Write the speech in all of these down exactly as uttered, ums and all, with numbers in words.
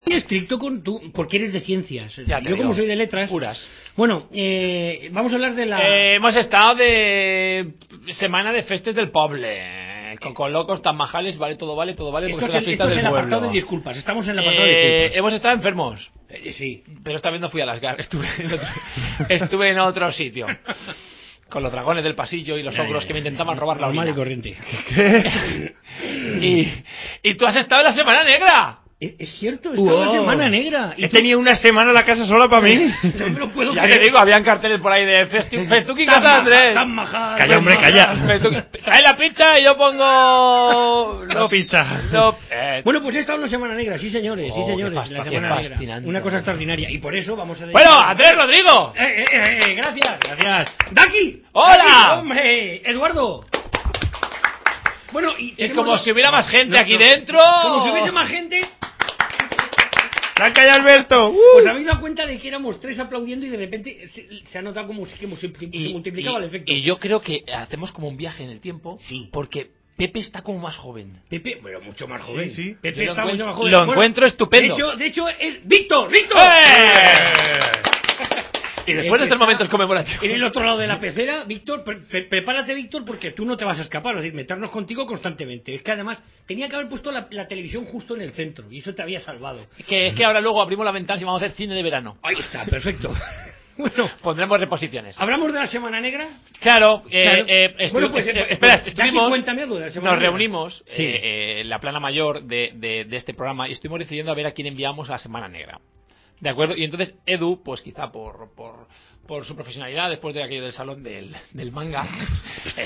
Muy estricto con tú, porque eres de ciencias. Ya Yo como soy de letras. Puras. Bueno, eh, vamos a hablar de la... Eh, hemos estado de semana de festes del poble. Coco locos, tan majales, vale, todo vale, todo vale. Esto Porque es es la el, fiesta esto es del el pueblo. apartado de disculpas. Estamos en el apartado Eh, de disculpas. hemos estado enfermos. Eh, sí. Pero esta vez no fui a las gar, estuve en otro, estuve en otro sitio. Con los dragones del pasillo y los Ya, ogros ya, que me ya, intentaban ya. robar la Normal orina. y corriente. ¿Qué? y, y tú has estado en la semana negra. Es, es cierto, está la semana negra. He tenido una semana la casa sola para mí. No me lo puedo Ya creer. te digo, habían carteles por ahí de Festu- Festuki Tan Casa maja, Andrés. tan maja, Calla, tan hombre, maja. calla. Festuki- Trae la pizza y yo pongo... La pizza. lo- eh, Bueno, pues he estado en la semana negra, sí señores, sí Oh, señores, qué fas- la qué semana negra. fascinante. Una cosa extraordinaria. Y por eso vamos a... Bueno, Andrés Rodrigo. Eh, eh, eh, eh, gracias, gracias. ¡Daki! ¡Hola! ¡Daki, hombre! ¡Eduardo! Bueno, y, Y tenemos como dos- si hubiera más gente No, aquí no. dentro. Como si hubiese más gente. ¡Tranca ya, Alberto! ¡Uh! ¿Os habéis dado cuenta de que éramos tres aplaudiendo y de repente se, se ha notado como, si- como si se Y, multiplicaba y- el efecto? y yo creo que hacemos como un viaje en el tiempo. Sí. Porque Pepe está como más joven. Pepe, bueno, mucho más joven. Sí, sí. Pepe Yo lo está mucho encuentro- más joven. lo Bueno, encuentro estupendo. De hecho, de hecho es Víctor, Víctor. ¡Eh! Y después de estos Está momentos conmemorativos. En el otro lado de la pecera, Víctor, pre- pre- prepárate, Víctor, porque tú no te vas a escapar, es decir, meternos contigo constantemente. Es que además tenía que haber puesto la, la televisión justo en el centro y eso te había salvado. Que es que ahora luego abrimos la ventana y vamos a hacer cine de verano. Ahí está, perfecto. Bueno, Pondremos reposiciones. ¿hablamos de la Semana Negra? Claro, eh, Claro. eh, estu- Bueno, pues, eh, pues, espera, pues, estuvimos, Jackie, cuéntame algo de la Semana nos Negra. reunimos Sí. eh, eh, en la plana mayor de, de, de este programa y estuvimos decidiendo a ver a quién enviamos a la Semana Negra. ¿De acuerdo? Y entonces Edu, pues quizá por, por, por su profesionalidad, después de aquello del salón del, del manga, eh,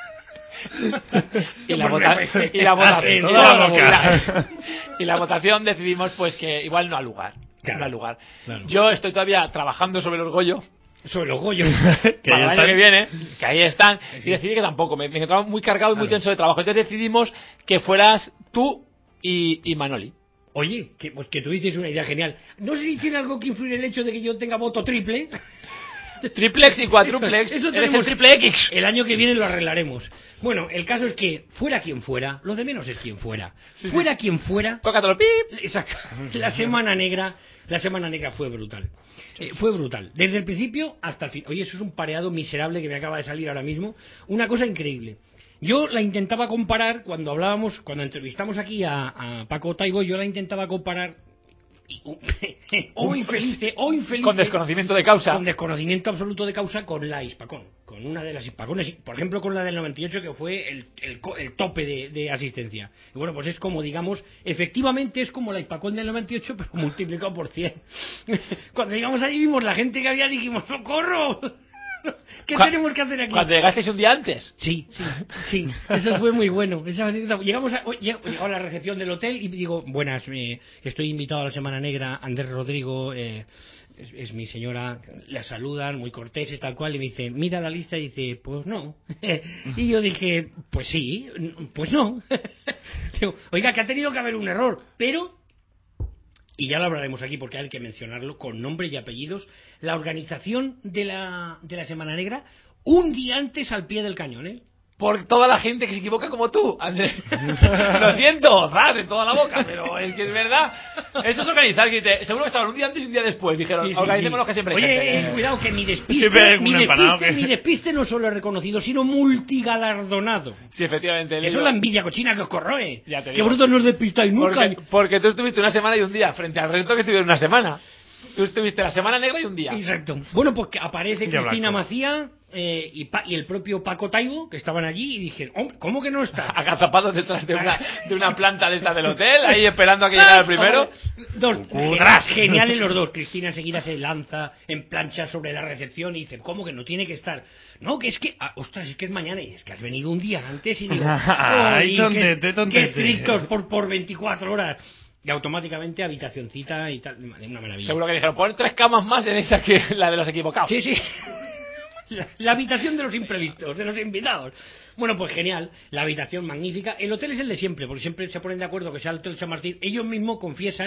y, la vota- y, la vota- y, Toda la, la y la- y la votación decidimos pues que igual no al lugar. Claro, no al lugar. claro. Yo estoy todavía trabajando sobre el orgullo Sobre los Goyos. Que para el ya año están. que viene, que ahí están, Sí. y decidí que tampoco, me, me encontraba muy cargado y muy Claro. tenso de trabajo. Entonces decidimos que fueras tú y, y Manoli. Oye, que, pues que tú dices una idea genial. No sé si tiene algo que influir el hecho de que yo tenga voto triple. Triplex y cuatruplex, Eso- eso eres tenemos- el triple X. El año que viene lo arreglaremos. Bueno, el caso es que fuera quien fuera, lo de menos es quien fuera. Sí, sí. Fuera quien fuera, Tócatelo, pip. exacto. La semana negra, la semana negra fue brutal. Eh, fue brutal. Desde el principio hasta el fin. Oye, eso es un pareado miserable que me acaba de salir ahora mismo. Una cosa increíble. Yo la intentaba comparar cuando hablábamos, cuando entrevistamos aquí a, a Paco Taibo, yo la intentaba comparar. y- o infelice, o infelice. Con desconocimiento de causa. Con desconocimiento absoluto de causa con la Hispacón, con una de las Hispacones, por ejemplo con la del noventa y ocho que fue el, el, co- el tope de, de asistencia. Y bueno, pues es como, digamos, efectivamente es como la Hispacón del noventa y ocho, pero multiplicado por cien. Cuando llegamos allí vimos la gente que había, dijimos, ¡socorro! ¿Qué Cu- tenemos que hacer aquí? Cuando llegasteis un día antes. Sí, sí, sí, eso fue muy bueno. Esa anécdota- Llegamos a, lleg- llegó a la recepción del hotel y digo, buenas, eh, estoy invitado a la Semana Negra, Andrés Rodrigo, eh, es, es mi señora, la saludan, muy corteses, tal cual, y me dice, mira la lista y dice, pues no. Y yo dije, pues sí, n- pues no. Digo, oiga, que ha tenido que haber un error, pero... Y ya lo hablaremos aquí porque hay que mencionarlo con nombre y apellidos, la organización de la, de la Semana Negra un día antes al pie del cañón, ¿eh? Por toda la gente que se equivoca como tú, Andrés. Lo siento, zas en toda la boca, pero es que es verdad. Eso es organizar. Que te- seguro que estaban un día antes y un día después. Dijeron, Sí, sí, organicémonos sí. que siempre hay Oye, gente que- eh, cuidado que mi despiste, Siempre hay mi un empanado despiste, que- mi despiste no solo es reconocido, sino multigalardonado. Sí, efectivamente. Eso es la envidia cochina que os corroe. Ya te Que digo. vosotros no os despistáis nunca. Porque, porque tú estuviste una semana y un día, frente al resto que estuvieron una semana. Tú estuviste la semana negra y un día. Exacto. Bueno, pues que aparece Día Cristina blanco. Macía eh, y, Pa- y el propio Paco Taibo, que estaban allí, y dije, hombre, ¿cómo que no está? Agazapados detrás de una, de una planta de esta del hotel, ahí esperando a que llegara el primero. Dos, Cucudras. geniales los dos. Cristina enseguida se lanza en plancha sobre la recepción y dice, ¿cómo que no tiene que estar? No, que es que, ah, ostras, es que es mañana y es que has venido un día antes y digo, Ay, "Ay, tontete, qué, tontete". qué estrictos por, por veinticuatro horas. Y automáticamente habitacioncita y tal, una maravilla. Seguro que dijeron, pon tres camas más en esa que la de los equivocados. Sí, sí. La, la habitación de los imprevistos, de los invitados. Bueno, pues genial. La habitación magnífica. El hotel es el de siempre, porque siempre se ponen de acuerdo que sea el Hotel San Martín. Ellos mismos confiesan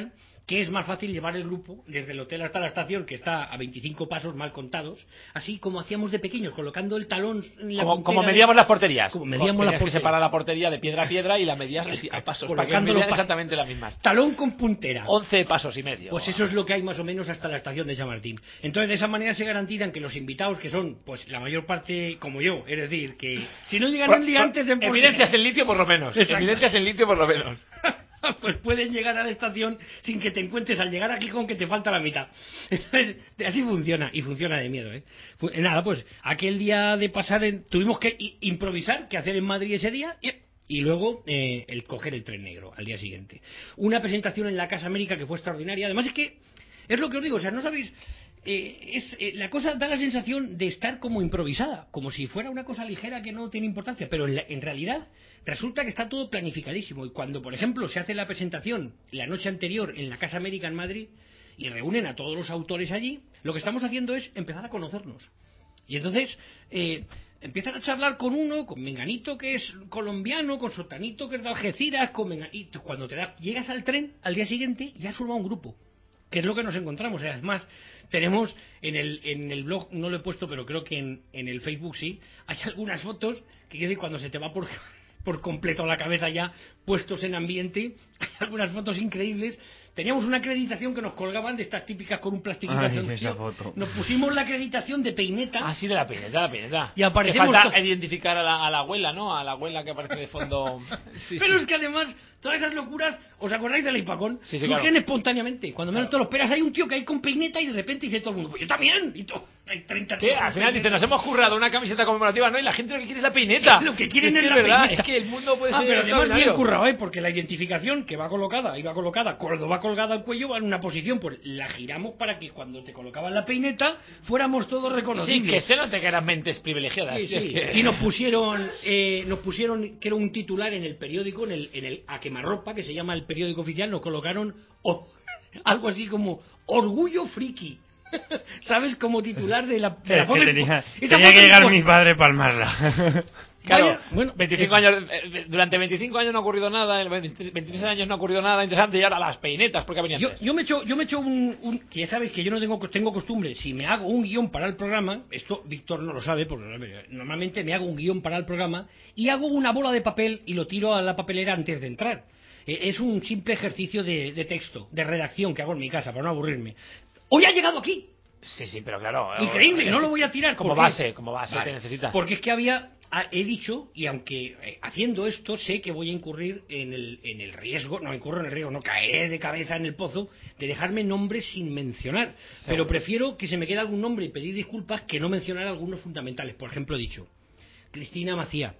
que es más fácil llevar el grupo desde el hotel hasta la estación, que está a veinticinco pasos mal contados, así como hacíamos de pequeños, colocando el talón en la Como, como puntera medíamos de... las porterías. Como medíamos Tenías las que porterías. separar la portería de piedra a piedra y la medías así a pasos, para que Colocando los medieran pasos. exactamente las mismas. Talón con puntera. once pasos y medio. Pues eso es lo que hay más o menos hasta la estación de San Martín. Entonces, de esa manera se garantizan que los invitados, que son, pues, la mayor parte como yo, es decir, que si no llegan un día antes de... Evidencias en litio por lo menos. Exacto. Evidencias en litio por lo menos. Pues pueden llegar a la estación sin que te encuentres al llegar a Gijón que te falta la mitad. Entonces, así funciona, y funciona de miedo, ¿eh? Fu- Nada, pues aquel día de pasar, en- tuvimos que i- improvisar qué hacer en Madrid ese día y, y luego eh, el coger el tren negro al día siguiente. Una presentación en la Casa América que fue extraordinaria. Además es que, es lo que os digo, o sea, no sabéis... Eh, es, eh, la cosa da la sensación de estar como improvisada, como si fuera una cosa ligera que no tiene importancia, pero en, la- en realidad resulta que está todo planificadísimo. Y cuando, por ejemplo, se hace la presentación la noche anterior en la Casa América en Madrid y reúnen a todos los autores allí, lo que estamos haciendo es empezar a conocernos. Y entonces eh, empiezas a charlar con uno, con Menganito que es colombiano, con Sotanito que es de Algeciras, con Menganito. Cuando te das, llegas al tren, al día siguiente ya has formado un grupo, que es lo que nos encontramos. Además, tenemos en el, en el blog, no lo he puesto, pero creo que en, en el Facebook sí, hay algunas fotos que quiere decir, cuando se te va por, por completo la cabeza ya, puestos en ambiente, hay algunas fotos increíbles. Teníamos una acreditación que nos colgaban de estas típicas con un plastiquito. Ay, hacia- esa foto. Nos pusimos la acreditación de peineta. Ah, sí, de la peineta, la peineta. Y aparecemos Que falta todos. identificar a la, a la abuela, ¿no? A la abuela que aparece de fondo. Sí, Pero sí. es que además, todas esas locuras, ¿os acordáis del Hipacón? Sí, sí, Surgen claro. espontáneamente. Cuando menos Claro. te lo esperas, hay un tío que hay con peineta y de repente dice todo el mundo, pues yo también. Y todo, hay treinta ¿Qué? tíos con Al final dice, peineta. nos hemos currado una camiseta conmemorativa, ¿no? Y la gente lo que quiere es la peineta. Lo que quieren Sí, es que la verdad, peineta. es que el mundo puede Ah, ser pero además bien extraordinario. currado, ¿eh? Porque la identificación que va colocada, iba colocada, cuando va colgada al cuello, va en una posición, pues la giramos para que cuando te colocaban la peineta, fuéramos todos Sí, reconocibles. que se note que eran mentes privilegiadas. Sí, sí, sí. es que- Y nos pusieron, eh, nos pusieron, que era un titular en el periódico, en el, en el a quemarropa, que se llama el periódico oficial, nos colocaron o- algo así como Orgullo Friki. ¿Sabes? Como titular de la, de la Es que foto. tenía, Esa tenía foto que llegar impo- mi padre a palmarla. Claro, Vaya, bueno, veinticinco eh, años, eh, durante veinticinco años no ha ocurrido nada, en veintitrés veintitrés años no ha ocurrido nada interesante y ahora las peinetas, porque venían Yo, yo me echo, yo me echo un, un- que ya sabéis que yo no tengo, tengo costumbre, si me hago un guión para el programa, esto Víctor no lo sabe, porque normalmente me hago un guión para el programa y hago una bola de papel y lo tiro a la papelera antes de entrar. Eh, es un simple ejercicio de, de texto, de redacción que hago en mi casa para no aburrirme. Hoy ha llegado aquí. Sí, sí, pero claro. Increíble, eh, no lo voy a tirar. Como ¿por qué? base, como base Vale, que necesitas. Porque es que había, ah, he dicho, y aunque eh, haciendo esto sé que voy a incurrir en el, en el riesgo, no incurro en el riesgo, no caeré de cabeza en el pozo, de dejarme nombres sin mencionar. Pero prefiero que se me quede algún nombre y pedir disculpas que no mencionar algunos fundamentales. Por ejemplo, he dicho Cristina Macía,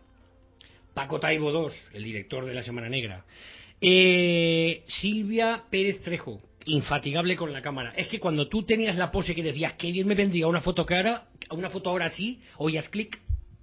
Paco Taibo dos, el director de La Semana Negra, eh, Silvia Pérez Trejo, infatigable con la cámara. Es que cuando tú tenías la pose que decías que bien me vendría una foto que ahora, una foto ahora sí, oías clic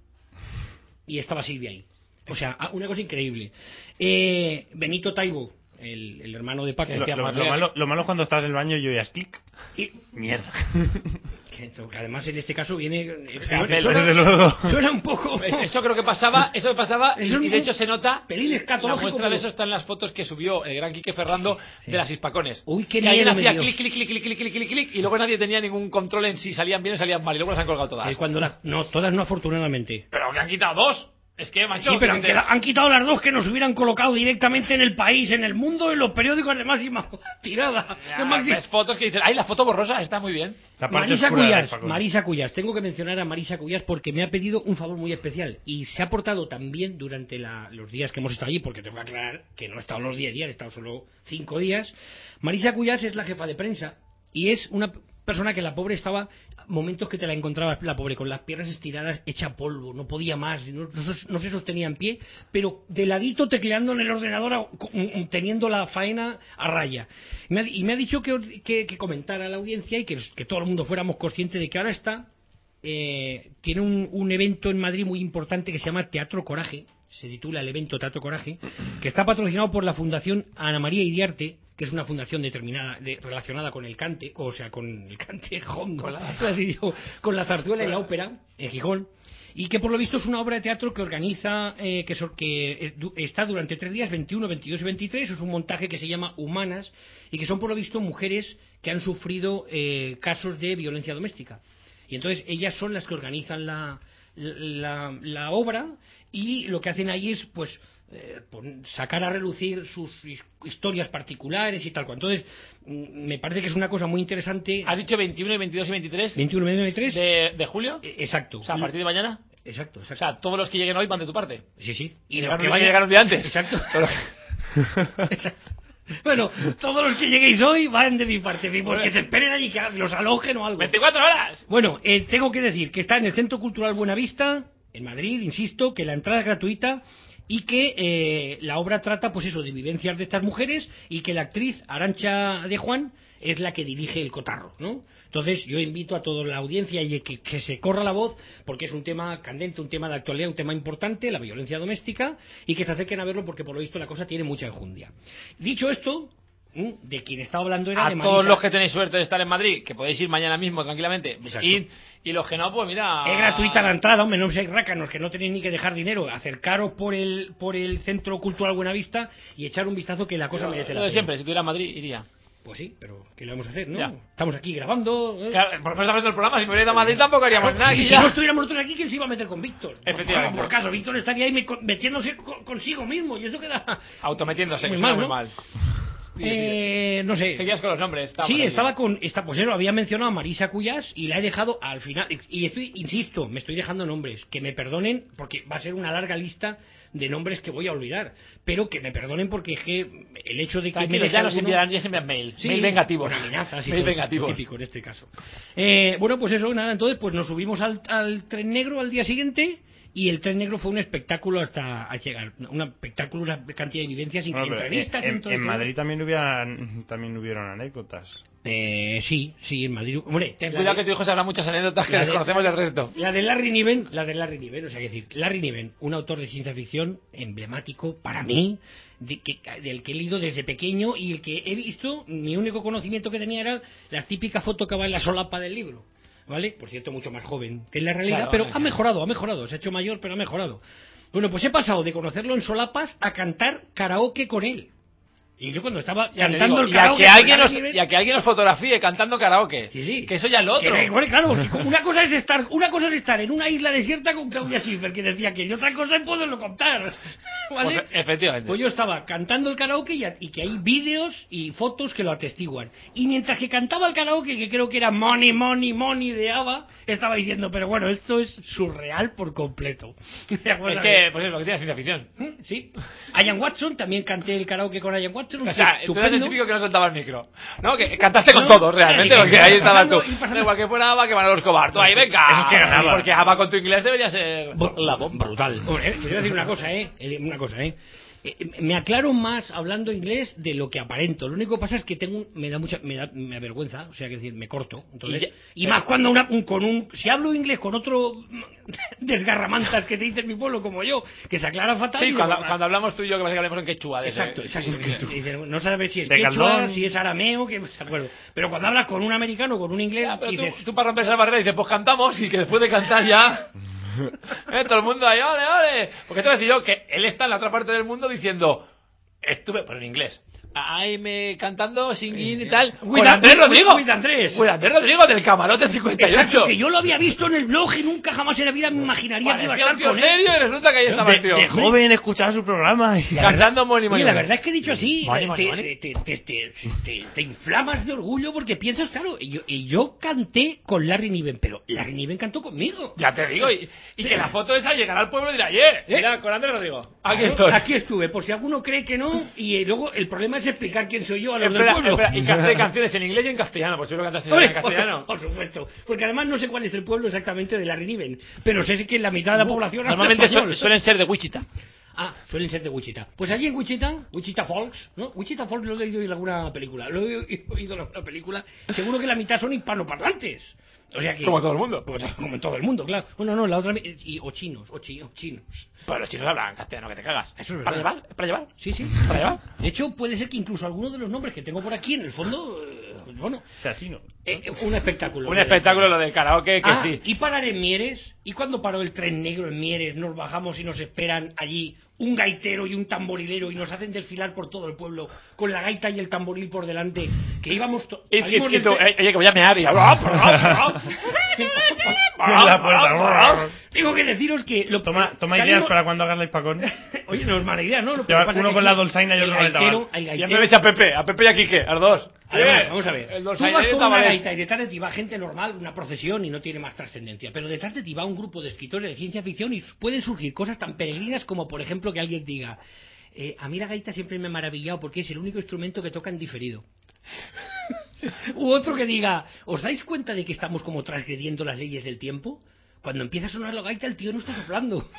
y estaba Silvia ahí. O sea, una cosa increíble. Eh, Benito Taibo, el, el hermano de Paco. Lo, decía lo- Manuel. lo malo, lo malo es cuando estás en el baño y oyes clic. Y, Mierda. que, que además en este caso viene... eh, Sí, suena- desde Desde luego. suena un poco... Es- Eso creo que pasaba, eso pasaba, y, Es un- y de hecho se nota. pelín La escatológico, muestra pero- de eso está en las fotos que subió el gran Quique Ferrando Sí. de las hispacones. Uy, qué que alguien miedo me hacía dio. clic, clic, clic, clic, clic, clic, clic, clic, y luego nadie tenía ningún control en si salían bien o salían mal, y luego las han colgado todas. Es cuando las- no, todas no afortunadamente. Pero que han quitado dos. Es que, macho. Sí, pero que han, te- queda- han quitado las dos que nos hubieran colocado directamente en el país, en el mundo, en los periódicos de máxima tirada. Ya, de máxima- ves fotos que dicen, ay, la foto borrosa está muy bien. La parte Marisa oscura de Cuyas, Facundo. Marisa Cuyas, tengo que mencionar a Marisa Cuyas porque me ha pedido un favor muy especial y se ha portado también durante la- los días que hemos estado allí, porque tengo que aclarar que no he estado los diez días, he estado solo cinco días. Marisa Cuyas es la jefa de prensa y es una persona que la pobre estaba, momentos que te la encontrabas, la pobre, con las piernas estiradas, hecha polvo, no podía más, no, no se- no se sostenía en pie, pero de ladito tecleando en el ordenador, a- co- mm, teniendo la faena a raya. Y me ha, y me ha dicho que, que, que comentara a la audiencia y que, que todo el mundo fuéramos conscientes de que ahora está, eh, tiene un, un evento en Madrid muy importante que se llama Teatro Coraje, se titula el evento Teatro Coraje, que está patrocinado por la Fundación Ana María Iriarte, que es una fundación determinada de- relacionada con el cante, o sea, con el cante hondo, Con la- iba a decir yo, con la zarzuela y la ópera en Gijón, y que por lo visto es una obra de teatro que organiza, eh, que, so, que es, du, está durante tres días, veintiuno, veintidós y veintitrés, es un montaje que se llama Humanas, y que son por lo visto mujeres que han sufrido eh, casos de violencia doméstica. Y entonces ellas son las que organizan la, la, la obra, y lo que hacen ahí es pues eh, sacar a relucir sus historias particulares y tal cual. Entonces me parece que es una cosa muy interesante. ¿Has dicho veintiuno, veintidós y veintitrés? veintiuno y veintitrés ¿De, de julio? Eh, exacto. O sea, a partir de mañana. Exacto, exacto. O sea, todos los que lleguen hoy van de tu parte. Sí, sí. Y, y los que vayan a llegar un día antes. Exacto. Exacto. Bueno, todos los que lleguéis hoy van de mi parte, porque se esperen allí que los alojen o algo. veinticuatro horas. Bueno, eh, tengo que decir que está en el Centro Cultural Buenavista, en Madrid, insisto, que la entrada es gratuita y que eh, la obra trata, pues eso, de vivencias de estas mujeres, y que la actriz Arantxa de Juan es la que dirige el cotarro, ¿no? Entonces yo invito a toda la audiencia y que, que se corra la voz, porque es un tema candente, un tema de actualidad, un tema importante, la violencia doméstica, y que se acerquen a verlo porque por lo visto la cosa tiene mucha enjundia. Dicho esto, de quien estaba hablando era a de Marisa. todos los que tenéis suerte de estar en Madrid, que podéis ir mañana mismo tranquilamente, ir, y los que no, pues mira, es gratuita la entrada, hombre, no seáis rácanos, que no tenéis ni que dejar dinero, acercaros por el por el Centro Cultural Buenavista y echar un vistazo, que la cosa pero, merece la lo de pena. siempre, si tuviera Madrid iría. Pues sí, pero ¿qué le vamos a hacer, no? Ya. Estamos aquí grabando. ¿eh? Claro, por eso estamos haciendo el programa. Si me hubiera ido a Madrid tampoco haríamos Claro, nada. y Aquí si ya. no estuviéramos nosotros aquí, ¿quién se iba a meter con Víctor? Efectivamente. Por, por caso, Víctor estaría ahí me- metiéndose co- consigo mismo, y eso queda Autometiéndose, muy que mal, suena ¿no? muy mal. Sí, Eh, no sé. Seguías con los nombres. Sí, por ahí. estaba con esta, pues eso, había mencionado a Marisa Cuyas y la he dejado al final. Y estoy, insisto, me estoy dejando nombres, que me perdonen, porque va a ser una larga lista de nombres que voy a olvidar, pero que me perdonen, porque es que el hecho de que me Tranquilos, deje ya nos alguno- enviarán, ya se envían mail. Sí, mail vengativos. con amenazas y mail todo, vengativos. típico en este caso. Eh, bueno, pues eso, nada, entonces pues nos subimos al, al tren negro al día siguiente, y el tren negro fue un espectáculo hasta a llegar, un espectáculo, una cantidad de vivencias, Bueno, pero entrevistas en, dentro en de todo. Madrid también hubieran, también hubieron anécdotas. Eh, sí, sí, en Madrid. Hombre, Ten la cuidado de- que tu hijo sabrá muchas anécdotas que la de- desconocemos del resto. La de Larry Niven, la de Larry Niven, o sea, que decir, Larry Niven, un autor de ciencia ficción emblemático para mí, de que, del que he leído desde pequeño, y el que he visto, mi único conocimiento que tenía era la típica foto que va en la solapa del libro, ¿vale? Por cierto, mucho más joven que en la realidad, Claro, pero eh. ha mejorado, ha mejorado, se ha hecho mayor, pero ha mejorado. Bueno, pues he pasado de conocerlo en solapas a cantar karaoke con él. Y yo cuando estaba Ya te cantando digo, el y a karaoke que con alguien Larry nos, Niven- y a que alguien nos fotografíe cantando karaoke. Sí, sí. Que eso ya es lo otro. Que, bueno, claro, porque como una cosa es estar, una cosa es estar en una isla desierta con Claudia Schiffer, que decía que, y otra cosa es poderlo contar, ¿vale? Pues, efectivamente. Pues yo estaba cantando el karaoke, y, a- y que hay vídeos y fotos que lo atestiguan. Y mientras que cantaba el karaoke, que creo que era Money, Money, Money de ABBA, estaba diciendo, pero bueno, esto es surreal por completo. Es que, pues es lo que tiene ciencia ficción. Sí. Ian Watson, también canté el karaoke con Ian Watson. un O sea, tío tú eres el estupendo. típico que no soltaba el micro. ¿No? Que cantaste con No, todos realmente, claro, porque y ahí estabas tú. pasando- y pasando- Da igual que fuera Ava que Manolo Escobar. Tú ahí, venga. Eso es que ganaba. Porque Ava con tu inglés debería ser Bu- la bomba. Brutal. Hombre, te voy a decir una cosa, ¿eh? Eh, Una cosa, ¿eh? Eh, Me aclaro más hablando inglés de lo que aparento. Lo único que pasa es que tengo un- me da mucha me da me avergüenza, o sea, que decir, me corto. Entonces, Y ya- y, más cuando una, un- con un si hablo inglés con otro desgarramantas que se dice en mi pueblo como yo, que se aclara fatal. Sí, y cuando, digo, cuando hablamos tú y yo, que básicamente hablamos en quechua. De ese- Exacto, exacto. sí, sí, sí. Y dices, no sabes si es De quechua, Caldón. si es arameo, que se acuerdo. Pero cuando hablas con un americano, con un inglés, Ya, pero tú, dices, tú para romper esa barrera dices, pues cantamos, y que después de cantar ya... eh, todo el mundo ahí, ole, ole. Porque te voy a decir yo que él está en la otra parte del mundo diciendo, estuve, pero en inglés, ahí me cantando, singing y tal, With con An- Andrés with- Rodrigo. with Andrés. With Andrés Rodrigo del Camarote cincuenta y ocho. exacto, que yo lo había visto en el blog y nunca jamás en la vida me imaginaría que iba a Parecía estar un tío con él. serio y resulta que ahí estaba el De, tío. de joven escuchaba su programa y... Cantando Money Money. Oye, la Money. verdad es que dicho así, Money, te, money, te- money. te- te- te- te- te inflamas de orgullo porque piensas, claro, y yo, y yo canté con Larry Niven, pero Larry Niven cantó conmigo. Ya te digo, y, y que la foto esa llegará al pueblo y dirá, yeah, mira, con Andrés Rodrigo. Aquí Claro, estoy. Aquí estuve, por si alguno cree que no, y luego el problema es explicar quién soy yo a los Espera, del pueblo. espera, y canté canciones en inglés y en castellano, por seguro que cantaste Hombre, en castellano. Por, por supuesto, porque además no sé cuál es el pueblo exactamente de Larry Niven, pero sé que la mitad de la población habla Normalmente español. su- suelen ser de Wichita. Ah, suelen ser de Wichita. Pues allí en Wichita, Wichita Falls, ¿no? Wichita Falls lo he oído en alguna película. Lo he oído en alguna película. Seguro que la mitad son hispanoparlantes. O sea que... Como todo el mundo. Como, como en todo el mundo, claro. Bueno, no, la otra... Y, o chinos, o, chi- o chinos. Pero los chinos hablan castellano, que te cagas. Eso es ¿Para verdad. llevar? ¿Para llevar? Sí, sí. ¿Para llevar? De hecho, puede ser que incluso alguno de los nombres que tengo por aquí, en el fondo... eh, bueno, O sea, chino. eh, eh, un espectáculo. Un espectáculo lo del karaoke, que Ah, sí. y parar en Mieres. ¿Y cuando paró el tren negro en Mieres? Nos bajamos y nos esperan allí un gaitero y un tamborilero y nos hacen desfilar por todo el pueblo con la gaita y el tamboril por delante. Que íbamos. To- Y, y, salimos y del tú, tren- eh, oye, que voy a mear y... En la puerta. Tengo que deciros que lo, Toma, toma salimos- ideas para cuando hagas la hispacón. Oye, no es mala idea, ¿no? Lo que Lleva pasa es uno que con aquí la dolzaina y el otro con el gaitero, tabaco. el Ya gaitero- me echa a Pepe, a Pepe y a Quique, a los dos. Además, Eh, vamos a ver, el tú Dolzaina vas y el con una Tabaret. gaita y detrás de ti va gente normal, una procesión y no tiene más trascendencia, pero detrás de ti va un grupo de escritores de ciencia ficción y pueden surgir cosas tan peregrinas como, por ejemplo, que alguien diga, eh, a mí la gaita siempre me ha maravillado porque es el único instrumento que toca en diferido. U otro que diga, ¿os dais cuenta de que estamos como transgrediendo las leyes del tiempo? Cuando empieza a sonar la gaita, el tío no está soplando.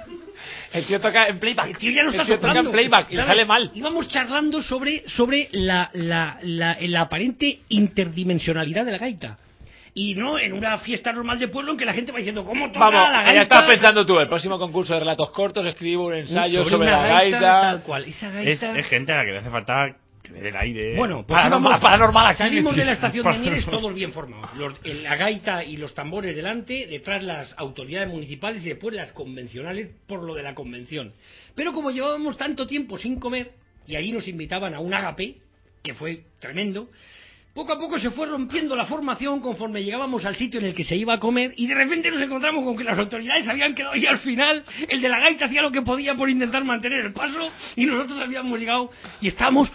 El tío toca en playback. El tío ya no está El tío toca soplando. en playback y le ¿Sabes? sale mal. Íbamos charlando sobre, sobre la, la, la, la aparente interdimensionalidad de la gaita. Y no en una fiesta normal de pueblo en que la gente va diciendo, ¿cómo toca Vamos, la gaita? ya estás pensando tú, el próximo concurso de relatos cortos, escribo un ensayo sobre, una la gaita. tal cual. Esa Es, gaita... es gente a la que le hace falta que le dé el aire. Bueno, pues Paranormal- íbamos- paranormal activity. salimos de la estación de Paranormal. Mieres todos bien formados. Los, en la gaita y los tambores delante, detrás las autoridades municipales y después las convencionales por lo de la convención. Pero como llevábamos tanto tiempo sin comer, y allí nos invitaban a un agape, que fue tremendo, poco a poco se fue rompiendo la formación conforme llegábamos al sitio en el que se iba a comer y de repente nos encontramos con que las autoridades habían quedado y al final el de la gaita hacía lo que podía por intentar mantener el paso y nosotros habíamos llegado y estábamos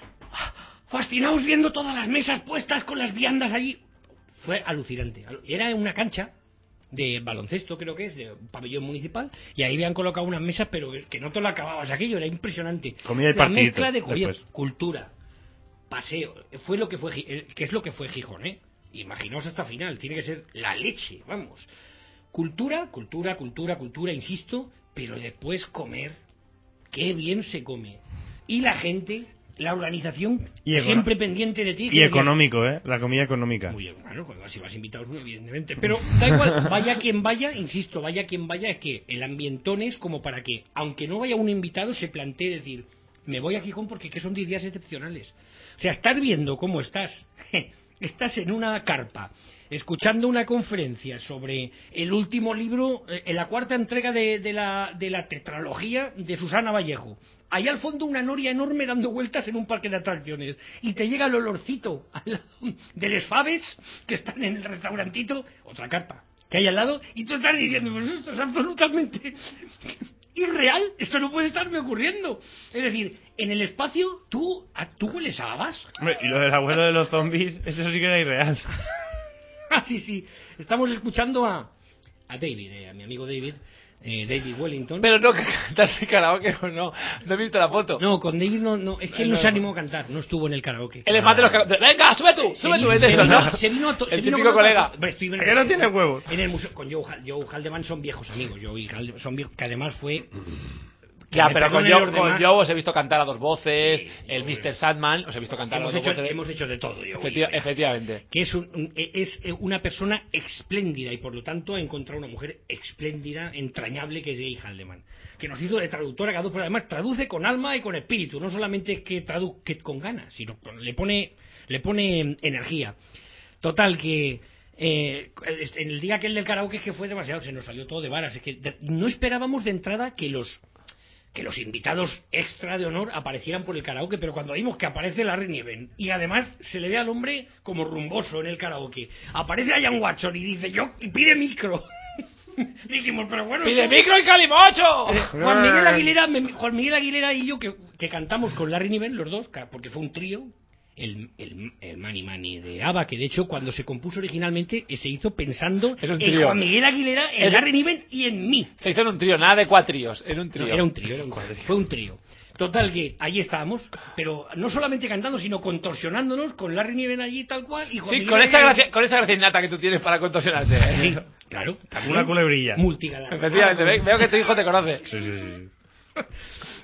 fascinados viendo todas las mesas puestas con las viandas allí. Fue alucinante. Era en una cancha de baloncesto, creo que es, de un pabellón municipal, y ahí habían colocado unas mesas, pero es que no te lo acababas aquello, era impresionante. Comida y La partidito, mezcla de oye, después. cultura, paseo, fue lo que fue, Gi- eh, que es lo que fue Gijón, ¿eh? Imaginaos hasta final, tiene que ser la leche, vamos. Cultura, cultura, cultura, cultura, insisto, pero después comer, qué bien se come. Y la gente, la organización, Y econo- siempre pendiente de ti. Y que decías, económico, ¿eh? La comida económica. muy bien, claro, cuando así vas invitados, muy evidentemente. Pero da igual, vaya quien vaya, insisto, vaya quien vaya, es que el ambientón es como para que, aunque no vaya un invitado, se plantee decir, me voy a Gijón porque que son diez días excepcionales. O sea, estar viendo cómo estás, estás en una carpa, escuchando una conferencia sobre el último libro, eh, en la cuarta entrega de, de, la, de la tetralogía de Susana Vallejo. Allá al fondo una noria enorme dando vueltas en un parque de atracciones. Y te llega el olorcito al lado de les faves que están en el restaurantito, otra carpa que hay al lado, y tú estás diciendo, pues esto es absolutamente irreal, esto no puede estarme ocurriendo. Es decir, en el espacio, tú, a- tú hueles a habas. Hombre, y lo del abuelo de los zombies, eso sí que era irreal. Ah, sí, sí. Estamos escuchando a, a David, eh, a mi amigo David, eh, David Wellington. Pero no, que cantar de karaoke o no. No he visto la foto. No, con David no, no, es que él no se animó a cantar, no estuvo en el karaoke. Él es más de los karaoke. Venga, sube tú, Se sube vino- tú, es de se eso, vino- ¿no? se vino a to- se El vino típico con otra- colega. Hombre, estoy en- ¿A que no tiene huevos? En el museo con Joe, Hal- Joe Haldeman son viejos amigos. Joe y Haldeman son viejos, que además fue. Ya, me pero con perdonen Joe, los con demás. Joe os he visto cantar a dos voces, Sí, el Joe. mister Sandman, os he visto cantar a Hemos dos hecho, voces. hemos hecho de todo, Joe. Efecti- efectivamente. Que es, un- es una persona espléndida y por lo tanto ha encontrado una mujer espléndida, entrañable, que es Jay Haldeman, que nos hizo de traductora cada dos, pero además traduce con alma y con espíritu, no solamente que traduzca con ganas, sino con- le pone le pone energía. Total que eh, en el día aquel del karaoke es que fue demasiado, se nos salió todo de varas, es que de- no esperábamos de entrada que los que los invitados extra de honor aparecieran por el karaoke, pero cuando vimos que aparece Larry Niven y además se le ve al hombre como rumboso en el karaoke, aparece a Ian Watson y dice yo y pide micro. Dijimos, pero bueno, ¡Pide esto- micro y calimocho! Eh, Juan Miguel Aguilera, me- Juan Miguel Aguilera y yo que, que cantamos con Larry Niven los dos, ca- porque fue un trío. El, el, el Mani Mani de ABBA, que de hecho cuando se compuso originalmente eh, se hizo pensando Era un en trío. Juan Miguel Aguilera, en Es- Larry Niven y en mí. Se hizo en un trío, nada de cuatríos, en un No, trío. era un trío, era un trío, fue un trío. Total que ahí estábamos, pero no solamente cantando, sino contorsionándonos con Larry Niven allí tal cual y Juan Sí, Miguel con esa, Aguilera- gracia, con esa gracia innata que tú tienes para contorsionarte. ¿eh? Sí, claro, también Una culebrilla. multigalardonado. Efectivamente, ve- veo que tu hijo te conoce. Sí, sí, sí.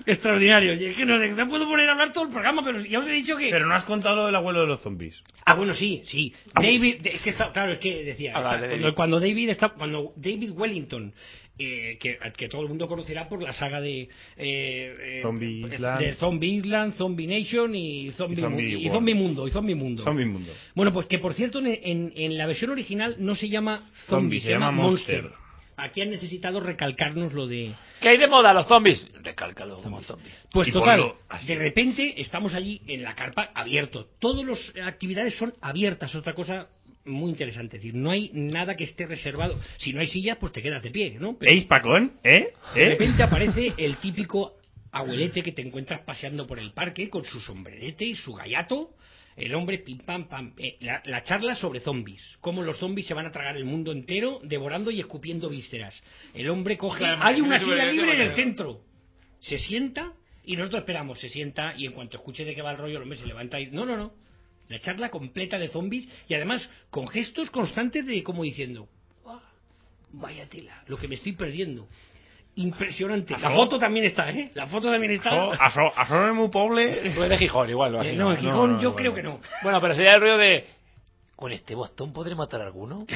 Extraordinario. Y es que no, no puedo poner a hablar todo el programa, pero ya os he dicho que... Pero no has contado lo del abuelo de los zombies. Ah, bueno, sí, sí. David, es que está, claro, es que decía, Habla está, de cuando, cuando David está, cuando David Wellington, eh, que, que todo el mundo conocerá por la saga de eh, eh, Zombie de Island. Zombie Island, Zombie Nation y Zombie, Y Zombie Mu- y World. Zombie Mundo y Zombie Mundo. Zombie Mundo. Bueno, pues que por cierto en, en, en la versión original no se llama Zombie, Zombie, se, se llama llama Monster. Monster. Aquí han necesitado recalcarnos lo de... ¿Qué hay de moda los zombies? Recálcalo como zombies. Pues Y total, ponlo así. de repente estamos allí en la carpa abierto. Todas las actividades son abiertas, otra cosa muy interesante. Es decir, no hay nada que esté reservado. Si no hay sillas, pues te quedas de pie, ¿no? Pero ¿Eis Pacón? ¿Eh? de ¿Eh? repente aparece el típico abuelete que te encuentras paseando por el parque con su sombrerete y su gallato. El hombre, pim, pam, pam. Eh, la, la charla sobre zombies. Cómo los zombies se van a tragar el mundo entero, devorando y escupiendo vísceras. El hombre coge... Claro, hay una imagínate silla supervivencia libre en el porque- centro. Se sienta y nosotros esperamos. Se sienta y en cuanto escuche de qué va el rollo, el hombre se levanta y... No, no, no. La charla completa de zombies y además con gestos constantes de como diciendo... "Guau, vaya tela, lo que me estoy perdiendo". Impresionante. La foto también está, ¿eh? La foto también está... A so, a so es muy pobre. Tú eres de Gijón, igual, o así. Eh, no, en no, Gijón no, yo no, creo no. que no. Bueno, pero sería el rollo de... ¿Con este bastón podré matar a alguno?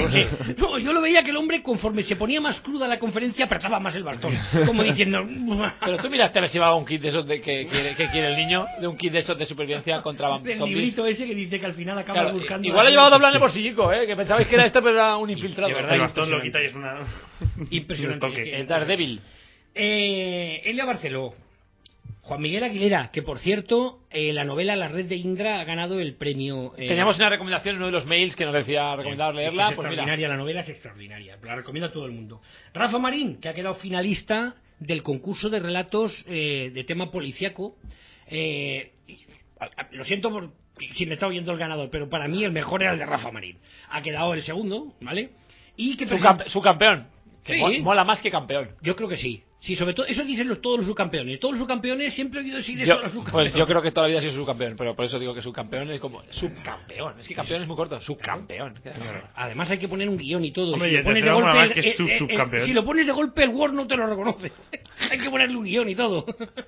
No, yo lo veía que el hombre, conforme se ponía más cruda la conferencia, apretaba más el bastón. Como diciendo... Pero tú miraste a ver si va un kit de esos de que quiere, que quiere el niño, de un kit de esos de supervivencia contra del zombies. librito ese que dice que al final acaba Claro, buscando... igual lo llevaba doblado en el bolsillico, ¿eh? Que pensabais que era esto, pero era un infiltrado. de verdad, El bastón lo quita y es una... Impresionante. un toque. El Daredevil. Eh, Elia Barceló. Juan Miguel Aguilera, que por cierto, eh, la novela La Red de Indra ha ganado el premio... eh, Teníamos una recomendación en uno de los mails que nos decía recomendar leerla. Es Pues mira, extraordinaria, la novela es extraordinaria, la recomiendo a todo el mundo. Rafa Marín, que ha quedado finalista del concurso de relatos eh, de tema policíaco. Eh, a- a- lo siento por si me está oyendo el ganador, pero para mí el mejor era el de Rafa Marín. Ha quedado el segundo, ¿vale? Y que su, presenta- campe- su campeón. Que Sí. mo- mola más que campeón. Yo creo que sí. Sí, sobre todo, eso dicen los, todos los subcampeones. Todos los subcampeones siempre he oído decir eso Yo, a los subcampeones. pues yo creo que toda la vida ha sido subcampeón, pero por eso digo que subcampeón es como subcampeón. Es que campeón es muy corto, subcampeón. Además hay que poner un guión y todo. Hombre, si, y lo el pones de tercero mola golpe, más que eh, sub- eh, eh, subcampeón. si lo pones de golpe el Word no te lo reconoce. Hay que ponerle un guión y todo.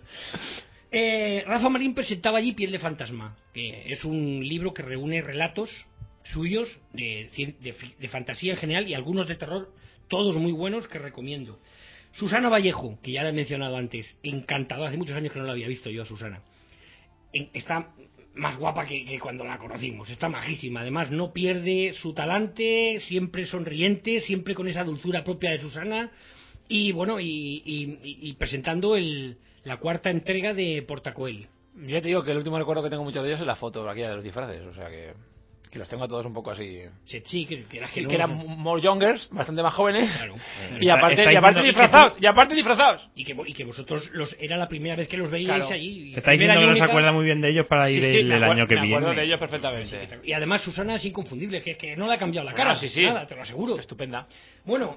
Eh, Rafa Marín presentaba allí Piel de Fantasma, que es un libro que reúne relatos suyos de, cien- de fi- de fantasía en general y algunos de terror, todos muy buenos que recomiendo. Susana Vallejo, que ya la he mencionado antes, encantadora, hace muchos años que no la había visto yo a Susana. En- está más guapa que, que cuando la conocimos, está majísima, además no pierde su talante, siempre sonriente, siempre con esa dulzura propia de Susana, y bueno, y, y- y- y presentando el, la cuarta entrega de Portacoeli. Yo te digo que el último recuerdo que tengo mucho de ellos es la foto aquella de los disfraces, o sea que, que los tengo a todos un poco así. Sí, sí, que, que, las Que, que no- que eran more youngers, bastante más jóvenes. Claro. Y Está- aparte, está y aparte diciendo- disfrazados, y aparte disfrazados. Y que, y que vosotros los, era la primera vez que los veíais Claro. allí. y Está primera diciendo que y no se única. acuerda muy bien de ellos para ir Sí, sí, el, me el acuer- año que me viene. acuerdo de ellos perfectamente. Y además Susana es inconfundible, que, que no le ha cambiado la Ah, cara. sí, sí. Nada, te lo aseguro. Estupenda. Bueno,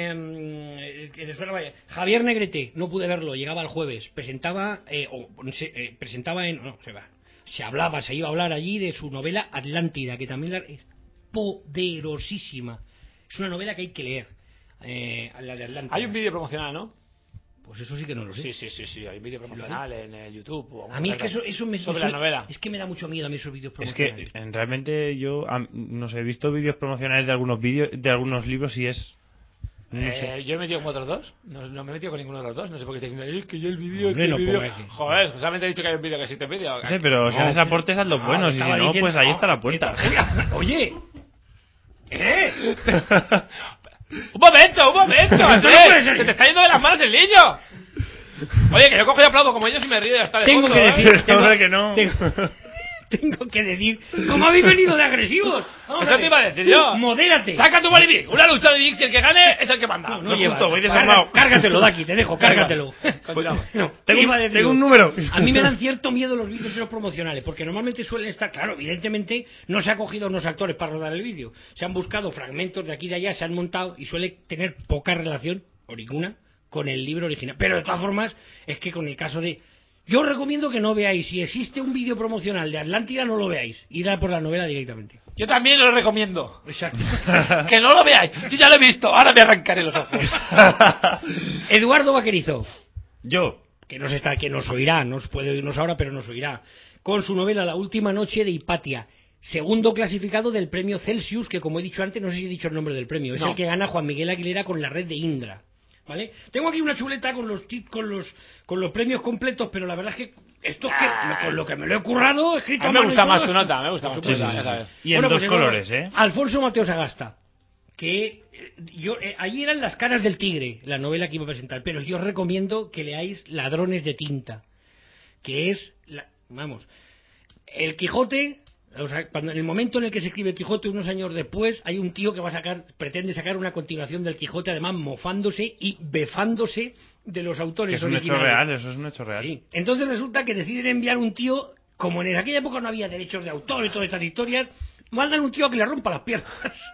eh, que les suena, vaya. Javier Negrete, no pude verlo, llegaba el jueves, presentaba, eh, o, se, eh, presentaba en, no, se va, se hablaba, se iba a hablar allí de su novela Atlántida, que también la- es poderosísima. Es una novela que hay que leer, eh, la de Atlántida. Hay un vídeo promocional, ¿no? Pues eso sí que no lo sé. Sí, sí, sí, sí, hay un vídeo promocional en el YouTube. o A mí es que eso, eso me sobre me- la novela. Es que me da mucho miedo a mí esos vídeos Es que promocionales. en- realmente yo am- no sé, he visto vídeos promocionales de algunos vídeos, de algunos libros y es no Eh, sé. yo he metido con otros dos, no, no me he metido con ninguno de los dos, no sé por qué estoy diciendo, "Eh, que yo el vídeo, Hombre, que no el vídeo". pongas que- Joder, solamente he dicho que hay un vídeo, que existe un vídeo. No sé, pero si No, haces aportes haz los no, buenos y si estaba no, diciendo- pues ahí no, está la puerta. Oye, ¿eh? Un momento, un momento, Andrés, puede ser. se te está yendo de las manos el niño. Oye, que yo cojo y aplaudo como ellos y me río y ya está de Tengo fondo, que ¿eh? decir, tengo, Hombre, que no. tengo, tengo que decir, ¿cómo habéis venido de agresivos? Vamos Eso a te ver. iba a decir yo. Modérate. Saca tu bolivic, una lucha de Vix y el que gane es el que manda. No, no Lo lleva. justo, voy Carga- desarmado. Cárgatelo, Daki, te dejo, cárgatelo. Continuamos. No, Tengo, ¿qué iba a un, decir? tengo un número. A mí me dan cierto miedo los vídeos de los promocionales, porque normalmente suelen estar, claro, evidentemente no se ha cogido a unos actores para rodar el vídeo, se han buscado fragmentos de aquí y de allá, se han montado y suele tener poca relación, o ninguna, con el libro original. Pero de todas formas, es que con el caso de... Yo os recomiendo que no veáis, si existe un vídeo promocional de Atlántida, no lo veáis, id a por la novela directamente. Yo también lo recomiendo. Exacto. Que no lo veáis. Yo ya lo he visto. Ahora me arrancaré los ojos. Eduardo Vaquerizo. Yo, que nos está, que nos oirá, no puede oírnos ahora, pero nos oirá, con su novela La última noche de Hipatia, segundo clasificado del premio Celsius, que como he dicho antes, no sé si he dicho el nombre del premio, es no. el que gana Juan Miguel Aguilera con La red de Indra. ¿Vale? Tengo aquí una chuleta con los tip, con los con los premios completos, pero la verdad es que esto es que Ah. con lo que me lo he currado, he escrito A a mí me mano y gusta todo. más tu nota, me gusta más tu Sí, sí, nota, sí, ya sí. sabes. Y en Bueno, dos pues, colores, bueno, ¿eh? Alfonso Mateo Sagasta, que eh, yo eh, allí eran Las caras del tigre, la novela que iba a presentar, pero yo os recomiendo que leáis Ladrones de tinta, que es, la, vamos, el Quijote. O sea, cuando, en el momento en el que se escribe el Quijote, unos años después, hay un tío que va a sacar, pretende sacar una continuación del Quijote, además mofándose y befándose de los Que autores es un hecho originales. real, eso es un hecho real. Sí. Entonces resulta que deciden enviar un tío, como en aquella época no había derechos de autor y todas estas historias, mandan un tío a que le rompa las piernas.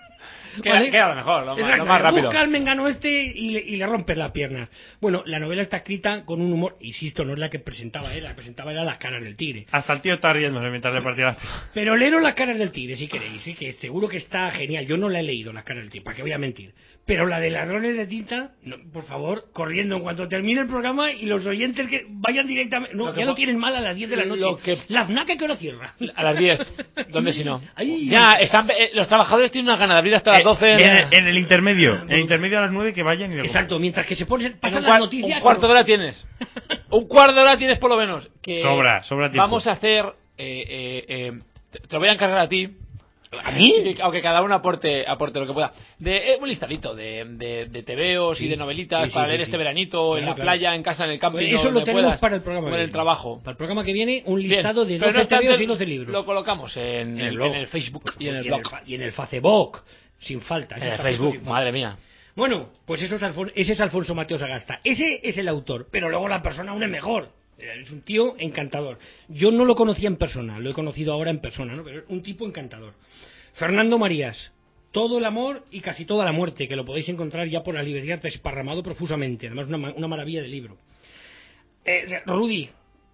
Queda, queda lo mejor, lo, más- Exacto, lo más rápido. busca al mengano este y le, y le rompes las piernas. Bueno, la novela está escrita con un humor, insisto, no es la que presentaba él, la que presentaba era Las caras del tigre. Hasta el tío está riéndose mientras le partía las piernas. Pero leeros Las caras del tigre si queréis, ¿sí? Que seguro que está genial. Yo no la he leído, Las caras del tigre, ¿para qué voy a mentir? Pero la de Ladrones de tinta, no, por favor, corriendo en cuanto termine el programa y los oyentes que vayan directamente... No, Lo que ya po- lo tienen mal a las diez de la noche. lo que- ¿La FNAC a qué hora cierra? A las diez, ¿dónde si no? Ay, Ya, están, eh, los trabajadores tienen una gana de abrir hasta las doce. En, ya. el- en el intermedio, en el intermedio a las nueve que vayan y le Exacto, mientras que se ponen, En pasan un, las cuar- noticias... un cuarto de hora tienes. Un cuarto de hora tienes por lo menos. Que Sobra, sobra tiempo. Vamos a hacer. Eh, eh, eh, te, te lo voy a encargar a ti. ¿A mí? Que- aunque cada uno aporte aporte lo que pueda. De eh, un listadito de, de, de tebeos Sí. y de novelitas Sí, sí, para sí, leer sí. este veranito en Claro, la claro. playa, en casa, en el camping. Pues o eso lo donde tenemos puedas, para el programa o que en el viene. trabajo. Para el programa que viene, un Bien, listado de pero no doce obstante, tebeos y doce libros. Lo colocamos en, En el en, blog. en el Facebook y en el y blog. fa- y en el Facebook, sin falta. En Eso el está Facebook, puesto sin madre falta. mía. Bueno, pues eso es Alfon- ese es Alfonso Mateo Sagasta. Ese es el autor, pero luego la persona aún es mejor. Es un tío encantador. Yo no lo conocía en persona, lo he conocido ahora en persona, ¿no? Pero es un tipo encantador. Fernando Marías, Todo el amor y casi toda la muerte, que lo podéis encontrar ya por las librerías desparramado profusamente. Además, una, ma- una maravilla de libro. Eh, Rudy,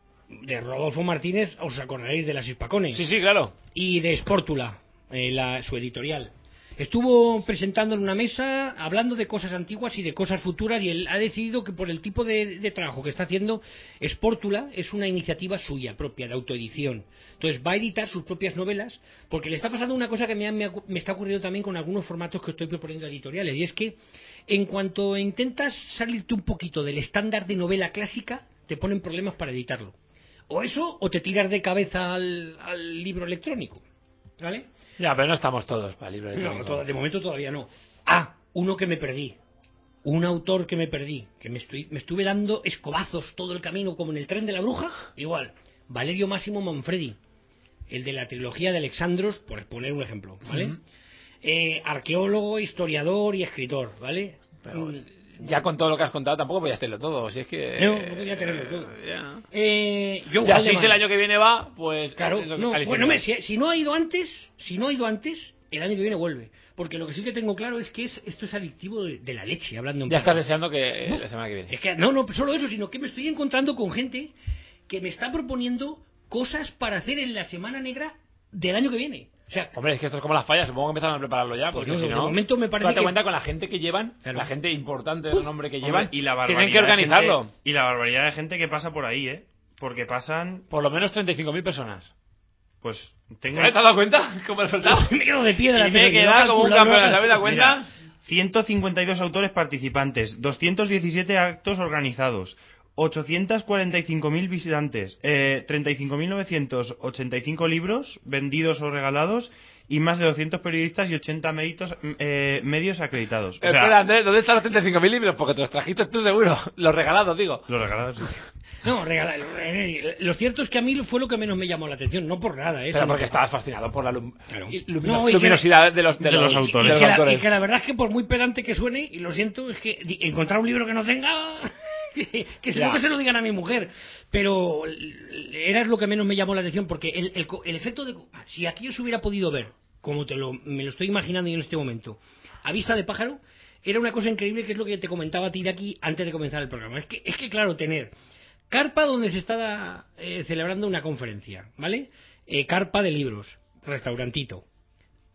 de Rodolfo Martínez, os acordaréis de Las Hispacones. Sí, sí, claro. Y de Spórtula, eh, la, su editorial. Estuvo presentando en una mesa, hablando de cosas antiguas y de cosas futuras, y él ha decidido que por el tipo de, de trabajo que está haciendo, Spórtula es una iniciativa suya propia, de autoedición. Entonces va a editar sus propias novelas, porque le está pasando una cosa que me, ha- me, ha- me está ocurriendo también con algunos formatos que estoy proponiendo editoriales, y es que en cuanto intentas salirte un poquito del estándar de novela clásica, te ponen problemas para editarlo. O eso, o te tiras de cabeza al, al libro electrónico. ¿Vale? Ya, pero no estamos todos para el libro No, electrónico. to- de momento todavía no. Ah, uno que me perdí. Un autor que me perdí. Que me, estoy, me estuve dando escobazos todo el camino, como en el tren de la bruja. Igual. Valerio Máximo Manfredi. El de la trilogía de Alexandros, por poner un ejemplo. ¿Vale? Ujú. Eh, arqueólogo, historiador y escritor. ¿Vale? Pero Mm, ya con todo lo que has contado tampoco podías tenerlo todo. Si es que. No, no podía tenerlo todo. Ya. eh, John Ya si Haldeman. el año que viene va, pues. Claro, es lo que- no, al bueno, infierno. me- si, si no ha ido antes, si no ha ido antes, el año que viene vuelve. Porque lo que sí que tengo claro es que es, esto es adictivo de, de la leche, hablando en Ya estás plata. deseando que eh, Uf. la semana que viene. Es que, no, no, solo eso, sino que me estoy encontrando con gente que me está proponiendo cosas para hacer en la Semana Negra del año que viene. O sea, Hombre, es que esto es como las fallas, supongo que empezaron a prepararlo ya, porque Pues no, si de no. momento me parece tú date que- cuenta con la gente que llevan, Claro. la gente importante del nombre que llevan, Hombre, y la barbaridad tienen que organizarlo. de gente- y la barbaridad de gente que pasa por ahí, ¿eh? Porque pasan, Por lo menos treinta y cinco mil personas. pues, tengo... ¿Te has dado cuenta? ¿Cómo lo he soltado? me quedo de piedra. Y me he pero que quedado no como un calculo, campeón, no ¿sabes la calculo. cuenta? Mira, ciento cincuenta y dos autores participantes, doscientos diecisiete actos organizados, ochocientos cuarenta y cinco mil visitantes, eh, treinta y cinco mil novecientos ochenta y cinco libros vendidos o regalados y más de doscientos periodistas y ochenta medios, eh, medios acreditados. O sea, Espera, Andrés, ¿dónde están los treinta y cinco mil libros? Porque te los trajiste tú seguro. Los regalados, digo. los regalados. Sí. No, regala, eh, lo cierto es que a mí fue lo que menos me llamó la atención, no por nada, ¿eh? Pero sino porque que- estabas fascinado por la lum- Claro. y- No, luminos- y que- luminosidad de los, de de los los, autores. de Y los que, la, autores. y que la verdad es que por muy pedante que suene, y lo siento, es que di- encontrar un libro que no tenga, que, que seguro Ya. que se lo digan a mi mujer, pero l- era lo que menos me llamó la atención, porque el, el, co- el efecto de... Si aquí os hubiera podido ver, como te lo, me lo estoy imaginando yo en este momento, a vista de pájaro, era una cosa increíble, que es lo que te comentaba a ti de aquí antes de comenzar el programa. Es que, es que claro, tener carpa donde se está eh, celebrando una conferencia, ¿vale? Eh, carpa de libros, restaurantito.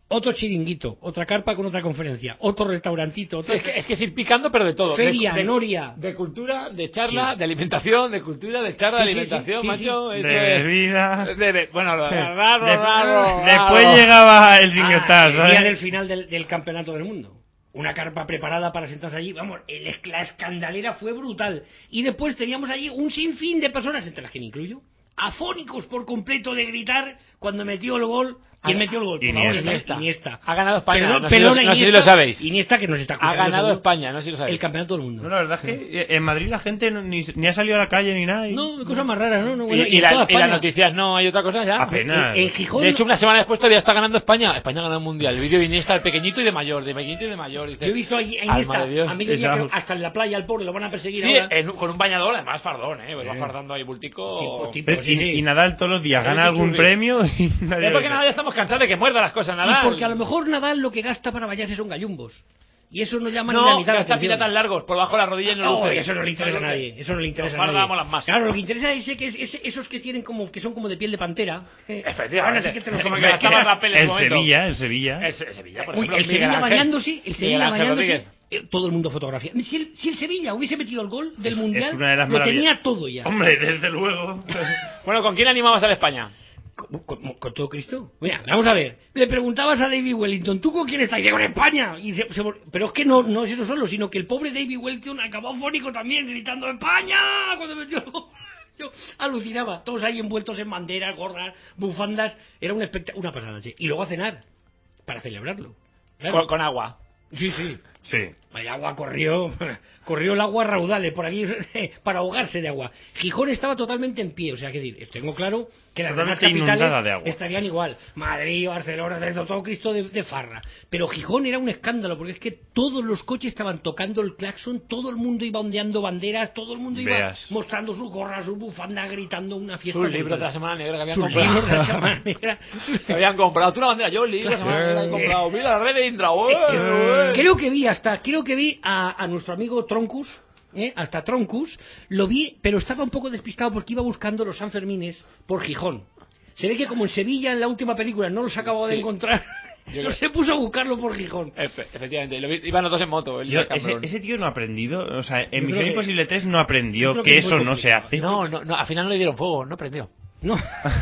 otro chiringuito, otra carpa con otra conferencia, otro restaurantito, otro... Sí, es, que, es que es ir picando, pero de todo. Feria, de, de, noria. De cultura, de charla, Sí. de alimentación, de cultura, de charla, Sí, de sí, alimentación, sí, sí, macho. De esto es- bebida. de be- bueno, lo- raro, De- raro, Después raro. llegaba el sin Ah, estar, el día ¿sabes? del final del, del campeonato del mundo. Una carpa preparada para sentarse allí. Vamos, el, la escandalera fue brutal. Y después teníamos allí un sinfín de personas, entre las que me incluyo, afónicos por completo de gritar cuando metió el gol. ¿Quién Ah, metió el gol? Por Iniesta. favor, Iniesta. Iniesta. Ha ganado España. Perdón, no sé si lo- perdona, no sé si Iniesta, lo sabéis. Iniesta, que nos está Ha escuchando. ganado seguro, España, no sé si lo sabéis. el campeonato del mundo. No, la verdad es que eh, en Madrid la gente no- ni, ni ha salido a la calle ni nada. y- No, cosas más raras, ¿no? no Y, bueno, y en la- toda y las España. noticias no hay otra cosa ya. Apenas. En, en Gijón. De hecho, una semana después todavía está ganando España. España ha ganado el mundial. El vídeo de Iniesta, el pequeñito y de mayor, de pequeñito y de mayor. Dice, yo he visto ahí en alma esta, de Dios. a mediodía Esa- que hasta en la playa, el pobre, lo van a perseguir Sí, ahora. en- con un bañador, además fardón, ¿eh? Pues va Sí. fardando ahí bultico. Tipo, tipo. ¿Ves? Sí, y, sí. y Nadal todos los días Pero gana es un algún churri. premio y nadie Es porque lo nada, ya estamos cansados de que muerda las cosas, nada. Y porque a lo mejor Nadal lo que gasta para bañarse son gallumbos. Y eso no llama ni la No, mitad de la gasta atención. piratas largos, por bajo la rodilla y no No, luce. eso no le interesa a No luce. nadie. Eso no le interesa Los a nadie. farda molan más. Claro, lo que interesa es, ese que es ese- esos que tienen como que son como de piel de pantera. Eh, Efectivamente. ahora sí que te los Como que que- gastaba que- papel en El su momento. Sevilla, el Sevilla. El Se- Sevilla, por Uy, ejemplo. el Miguel Sevilla Ángel. bañándose, el Miguel Sevilla Ángel bañándose, Rodríguez. eh, todo el mundo fotografía. Si el, si el Sevilla hubiese metido el gol del Es- Mundial, es una de las lo maravillas. tenía todo ya. Hombre, desde luego. Bueno, ¿con quién animabas a la España? Con, con- con todo Cristo. Mira, vamos a ver. Le preguntabas a David Wellington, ¿tú con quién estás? Y dice, con España. Y se- se- pero es que no, no es eso solo, sino que el pobre David Wellington acabó afónico también, gritando ¡España! Cuando metió el gol. Yo alucinaba. Todos ahí envueltos en banderas, gorras, bufandas. Era un espectáculo, una pasada. Sí. Y luego a cenar, para celebrarlo. Claro. Con, con agua. Sí, sí. Sí. El agua corrió, corrió el agua a raudales por aquí para ahogarse de agua. Gijón estaba totalmente en pie, o sea, que decir, tengo claro que las demás Totalmente inundada capitales de agua. estarían igual. Madrid, Barcelona, desde todo Cristo de, de farra. Pero Gijón era un escándalo, porque es que todos los coches estaban tocando el claxon, todo el mundo iba ondeando banderas, todo el mundo iba Veas. mostrando sus gorras, sus bufandas, gritando una fiesta. Sus libros brutal. de la Semana Negra que habían Sus comprado. libros de la Semana Negra. Que habían comprado. Tú una bandera, yo el libro de la Semana Negra he comprado. Mira la red de Indra. ué, ué. Creo que vi hasta, creo que vi a, a nuestro amigo Troncus, ¿eh? hasta Troncus, lo vi, pero estaba un poco despistado porque iba buscando los Sanfermines por Gijón. Se ve que como en Sevilla en la última película no los acababa de Sí. encontrar, Yo no creo- se puso a buscarlo por Gijón. Efe- Efectivamente, lo vi- iban los dos en moto. El Yo- Jack ese, Cameron. ese tío no ha aprendido, o sea, en Yo Misión creo que- Imposible tres no yo aprendió creo que, que es eso muy no se complicado. hace. No, no, no, al final no le dieron fuego, no aprendió. No.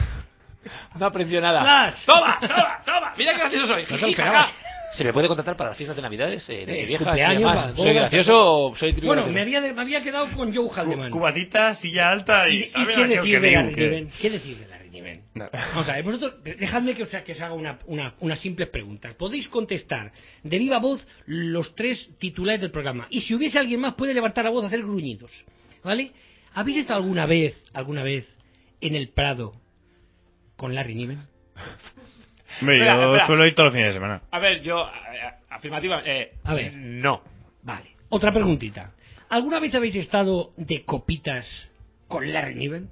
No aprendió nada. Flash. Toma, toma, toma. Mira qué gracioso soy. No te lo Jiji, esperabas. jaja. ¿Se me puede contratar para las fiestas de Navidades? Eh, de Eh, viejas y cumpleaños, demás. para ¿Soy bodas, gracioso o soy trigo Bueno, gracioso? me había, de- me había quedado con Joe Haldeman. Cubatita, silla alta y, ¿Y, y ¿sabes qué aquello decir que de digo? Larry Que- Niven? ¿Qué decir de Larry Niven? No. Vamos a ver, vosotros, dejadme que, o sea, que os haga una, una, unas simples preguntas. Podéis contestar de viva voz los tres titulares del programa. Y si hubiese alguien más, puede levantar la voz y hacer gruñidos. ¿Vale? ¿Habéis estado alguna vez, alguna vez, en el Prado con Larry Niven? Hombre, Espera, yo espera. suelo ir todos los fines de semana. A ver, yo, eh, afirmativa, eh, A ver. no. Vale. Otra preguntita. ¿Alguna vez habéis estado de copitas con Larry Niven?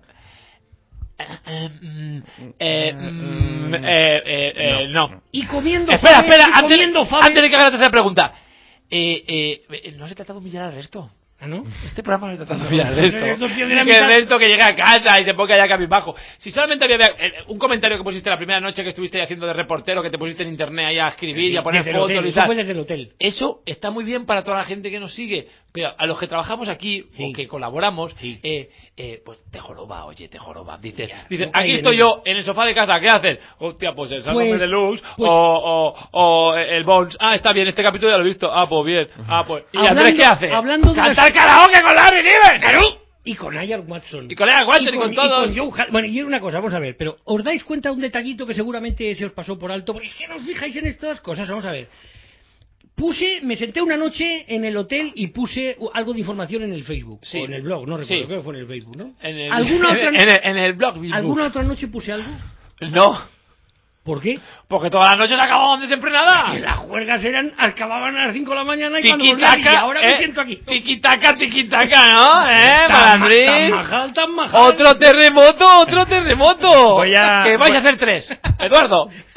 Eh, mm, eh, mm, eh, eh, eh, no. Y comiendo Espera, Fabes, espera, y antes, comiendo Fabes. antes de que haga la tercera pregunta. Eh, eh, eh, no se trata de humillar al resto. ¿Ah, no? Este programa no se trata de humillar al resto. Esto pierde Y la que mitad. el resto que llega a casa y se ponga ya cabizbajo. Si solamente había eh, un comentario que pusiste la primera noche que estuviste ahí haciendo de reportero, que te pusiste en internet ahí a escribir y a poner Desde el fotos hotel, y eso tal. fue desde el hotel. Eso está muy bien para toda la gente que nos sigue, pero a los que trabajamos aquí Sí. o que colaboramos, Sí. eh, eh, pues te joroba, oye, te joroba. Dices, Ya, dices no cae aquí de estoy nada. yo en el sofá de casa, ¿qué haces? Hostia, pues el Sálvame Pues- Deluxe pues- o, o, o el Bones. Ah, está bien, este capítulo ya lo he visto. Ah, pues bien. Ah, pues. ¿Y Hablando- Andrés qué hace? hablando de ¡Cantar las- karaoke con Larry Niven! ¡Claro! Y con Ian Watson. Y con Ian Watson y con todos. y con Joe Hall- Bueno, y una cosa, vamos a ver, pero ¿os dais cuenta de un detallito que seguramente se os pasó por alto? Porque es que no os fijáis en estas cosas, vamos a ver. Puse, me senté una noche en el hotel y puse u- algo de información en el Facebook, Sí. o en el blog, no recuerdo, Sí. creo que fue en el Facebook, ¿no? En el, ¿Alguna en, otra, en el, en el blog. Facebook. ¿Alguna otra noche puse algo? No, ¿Por qué? porque todas las noches acababan desenfrenada. Que las juergas eran, acababan a las cinco de la mañana y cuando volvían, y Tiki-taka, ahora me eh, siento aquí. tiki-taka, tiki-taka, ¿no? ¿Eh, Tan- Malandrín? Tan majal, tan majal. Otro terremoto, otro terremoto. Voy a- Que vais voy- a hacer tres. Eduardo.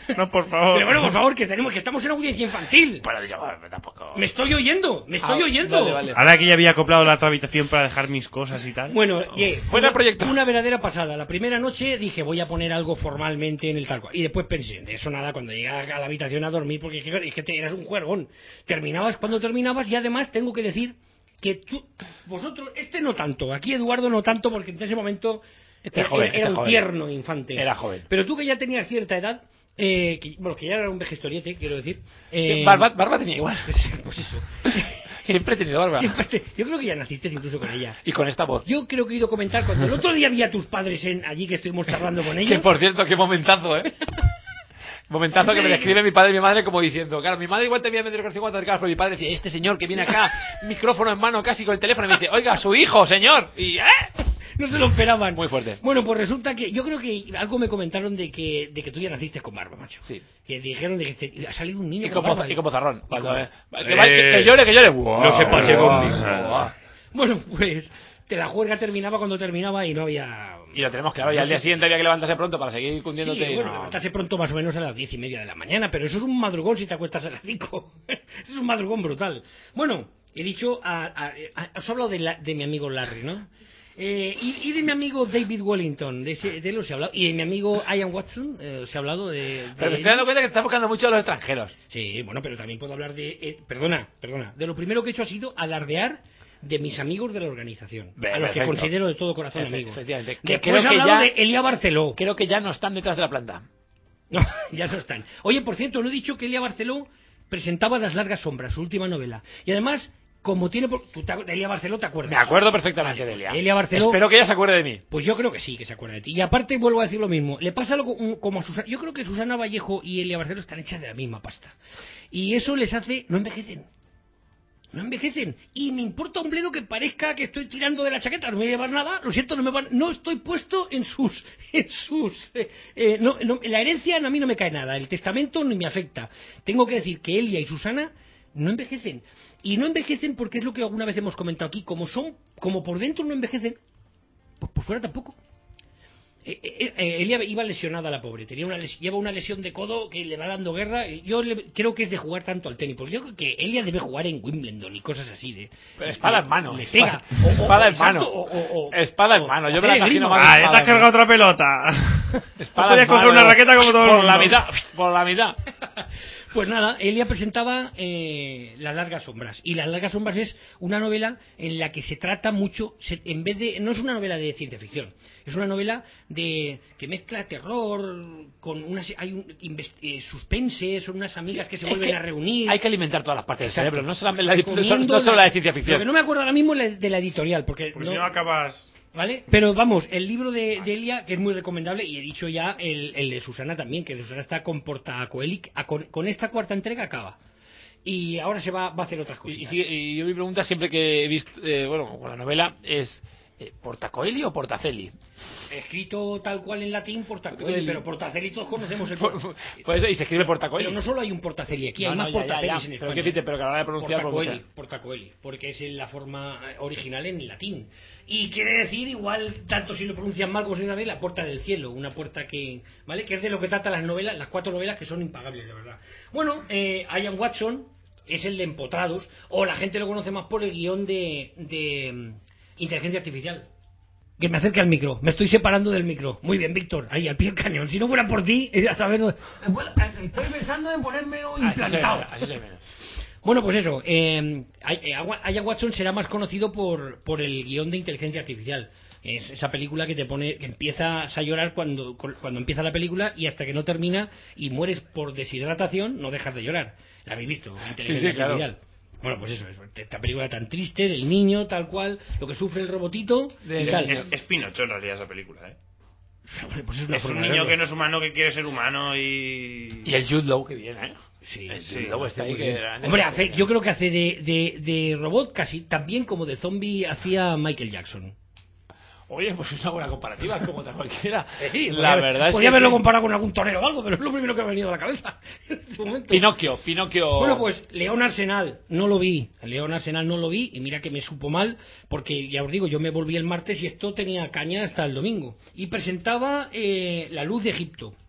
No, por favor. Pero bueno, por favor, que tenemos que estamos en audiencia infantil. Bueno, yo tampoco. Me estoy oyendo, me estoy Ah, oyendo. vale, vale. Ahora que ya había acoplado la otra habitación para dejar mis cosas y tal. Bueno, oye, Buena una, proyecto. una verdadera pasada. La primera noche dije, voy a poner algo formalmente en el tal cual. Y después pensé, de eso nada, cuando llegué a la habitación a dormir, porque es que, es que te, eras un juergón. Terminabas cuando terminabas y además tengo que decir que tú, vosotros, este no tanto, aquí Eduardo no tanto, porque en ese momento Este era, joven, era este un joven. tierno infante. Era joven. Pero tú que ya tenías cierta edad, eh, que, bueno, que ya era un vejestoriete, quiero decir. Eh, Barba, barba tenía igual. Pues eso. Siempre he tenido barba. Siempre te- yo creo que ya naciste incluso con ella. Y con esta voz. Yo creo que he ido a comentar cuando el otro día vi a tus padres en, allí que estuvimos charlando con ellos. Que por cierto, qué momentazo, ¿eh? Momentazo que me describe mi padre y mi madre como diciendo, claro, mi madre igual te veía medio con cincuenta de pero mi padre decía, este señor que viene acá, micrófono en mano casi con el teléfono, y me dice, oiga, su hijo, señor. Y, ¿eh? No se lo esperaban. Muy fuerte. Bueno, pues resulta que yo creo que algo me comentaron de que de que tú ya naciste con barba, macho. Sí. Que dijeron de que te- ha salido un niño Y con como, barba. y como zarrón. Cuando, como- eh, que, vaya- que- que llore, que llore. Buah, No se pase buah, conmigo. buah. Bueno, pues te la juerga terminaba cuando terminaba y no había... Y lo tenemos claro, y al día siguiente había que levantarse pronto para seguir cundiéndote. Sí, y bueno, no- levantarse pronto más o menos a las diez y media de la mañana, pero eso es un madrugón si te acuestas a las cinco. Eso es un madrugón brutal. Bueno, he dicho, a, a, a- os he hablado de, la- de mi amigo Larry, ¿no? Eh, y, y de mi amigo David Wellington, de, ese, de él os he hablado. Y de mi amigo Ian Watson, eh, os he hablado de... de Pero me estoy él. dando cuenta que te estás buscando mucho a los extranjeros. Sí, bueno, pero también puedo hablar de... eh, perdona, perdona. De lo primero que he hecho ha sido alardear de mis amigos de la organización, Ve, a los que perfecto. considero de todo corazón Efe- amigos. efectivamente. Que Después creo he que hablado ya- de Elia Barceló. Creo que ya no están detrás de la planta. No, ya no están. Oye, por cierto, no he dicho que Elia Barceló presentaba Las largas sombras, su última novela. Y además, como tiene... por- ¿Tú te acu- de Elia Barceló te acuerdas? Me acuerdo perfectamente Vale, de pues Elia. Elia Barceló... Espero que ella se acuerde de mí. Pues yo creo que sí, que se acuerda de ti. Y aparte vuelvo a decir lo mismo. Le pasa algo un- como a Susana... Yo creo que Susana Vallejo y Elia Barceló están hechas de la misma pasta. Y eso les hace... No envejecen. No envejecen. Y me importa un bledo que parezca que estoy tirando de la chaqueta. No me llevas nada. Lo siento, no me van... No estoy puesto en sus... En sus... eh, eh, no, no, la herencia a mí no me cae nada. El testamento ni me afecta. Tengo que decir que Elia y Susana no envejecen. Y no envejecen porque es lo que alguna vez hemos comentado aquí. Como son... Como por dentro no envejecen, pues por fuera tampoco. Eh, eh, eh, Elia iba lesionada, la pobre, tenía una les- lleva una lesión de codo que le va dando guerra. Yo le- creo que es de jugar tanto al tenis, porque yo creo que Elia debe jugar en Wimbledon y cosas así de... Pero espada le- en mano. le espada, pega. O- o- espada en exacto, mano. o- o- o- espada en o- mano. o Yo me la hacer imagino esgrima. más. Ah, ya te espada has en cargado mano. otra pelota. Espada No podías en mano. coger una raqueta como todo el Por la mundo. mitad. Por la mitad. Pues nada, Elia presentaba eh, Las largas sombras. Y Las largas sombras es una novela en la que se trata mucho, se- en vez de, no es una novela de ciencia ficción, es una novela de que mezcla terror con unas, hay un invest- eh, suspense, son unas amigas que se Es vuelven que a reunir. Hay que alimentar todas las partes Exacto. del cerebro. No solamente la, no Comiendo solo- no solo la de ciencia Lo que ficción. no me acuerdo ahora mismo es la- de la editorial, porque Porque no- si no acabas... ¿vale? Pero vamos, el libro de, de Elia, que es muy recomendable, y he dicho ya el, el de Susana también, que Susana está con Portacoeli, a- con, con esta cuarta entrega acaba. Y ahora se va, va a hacer otras Y, cosas. y sigue- y yo mi pregunta siempre que he visto, eh, bueno, con la novela es eh, ¿Portacoeli o Portacelli? Escrito tal cual en latín, Portacoeli, Coeli. pero Portacelli todos conocemos el Pues, pues, y se escribe Portacoeli. Pero no solo hay un Portacelli, aquí No, hay no, más ya, ya, Portacelis ya. en Pero España. qué decirte, pero que a la hora de pronunciar, Portacoeli, pronunciar. Portacoeli, porque es en la forma eh, original en latín. Y quiere decir, igual, tanto si lo pronuncian mal como si una vez, la puerta del cielo, una puerta que, ¿vale? Que es de lo que trata las novelas, las cuatro novelas que son impagables, de verdad. Bueno, eh, Ian Watson es el de Empotrados, o la gente lo conoce más por el guión de, de mm, Inteligencia Artificial. Que me acerque al micro, me estoy separando del micro. Muy bien, Víctor, ahí al pie del cañón. Si no fuera por ti, eh, a saber dónde- Bueno, eh, estoy pensando en ponerme Así se ve, implantado. así se ve. Bueno, pues eso, eh, Ian Watson será más conocido por, por el guión de Inteligencia Artificial. Es esa película que te pone, que empiezas a llorar cuando, cuando empieza la película y hasta que no termina y mueres por deshidratación, no dejas de llorar. ¿La habéis visto? Inteligencia Sí, sí, claro. Artificial. Bueno, pues eso, es, esta película tan triste, del niño, tal cual, lo que sufre el robotito De- y de- tal. Es, es Pinocho en realidad esa película, ¿eh? Hombre, pues es una Es un forma de niño verlo. que no es humano, que quiere ser humano y... Y el Jude Law que viene, ¿eh? Sí, El sí, Jude Law está ahí muy que... bien. Hombre, hace, yo creo que hace de, de, de robot casi también como de zombie hacía Michael Jackson. Oye, pues es una buena comparativa, como otra cualquiera. Sí, la podría- verdad es podría que... haberlo sí. comparado con algún torero o algo, pero es lo primero que me ha venido a la cabeza en este momento. Pinocchio, Pinocchio... Bueno, pues León Arsenal, no lo vi. León Arsenal no lo vi y mira que me supo mal, porque ya os digo, yo me volví el martes y esto tenía caña hasta el domingo. Y presentaba eh, La luz de Egipto.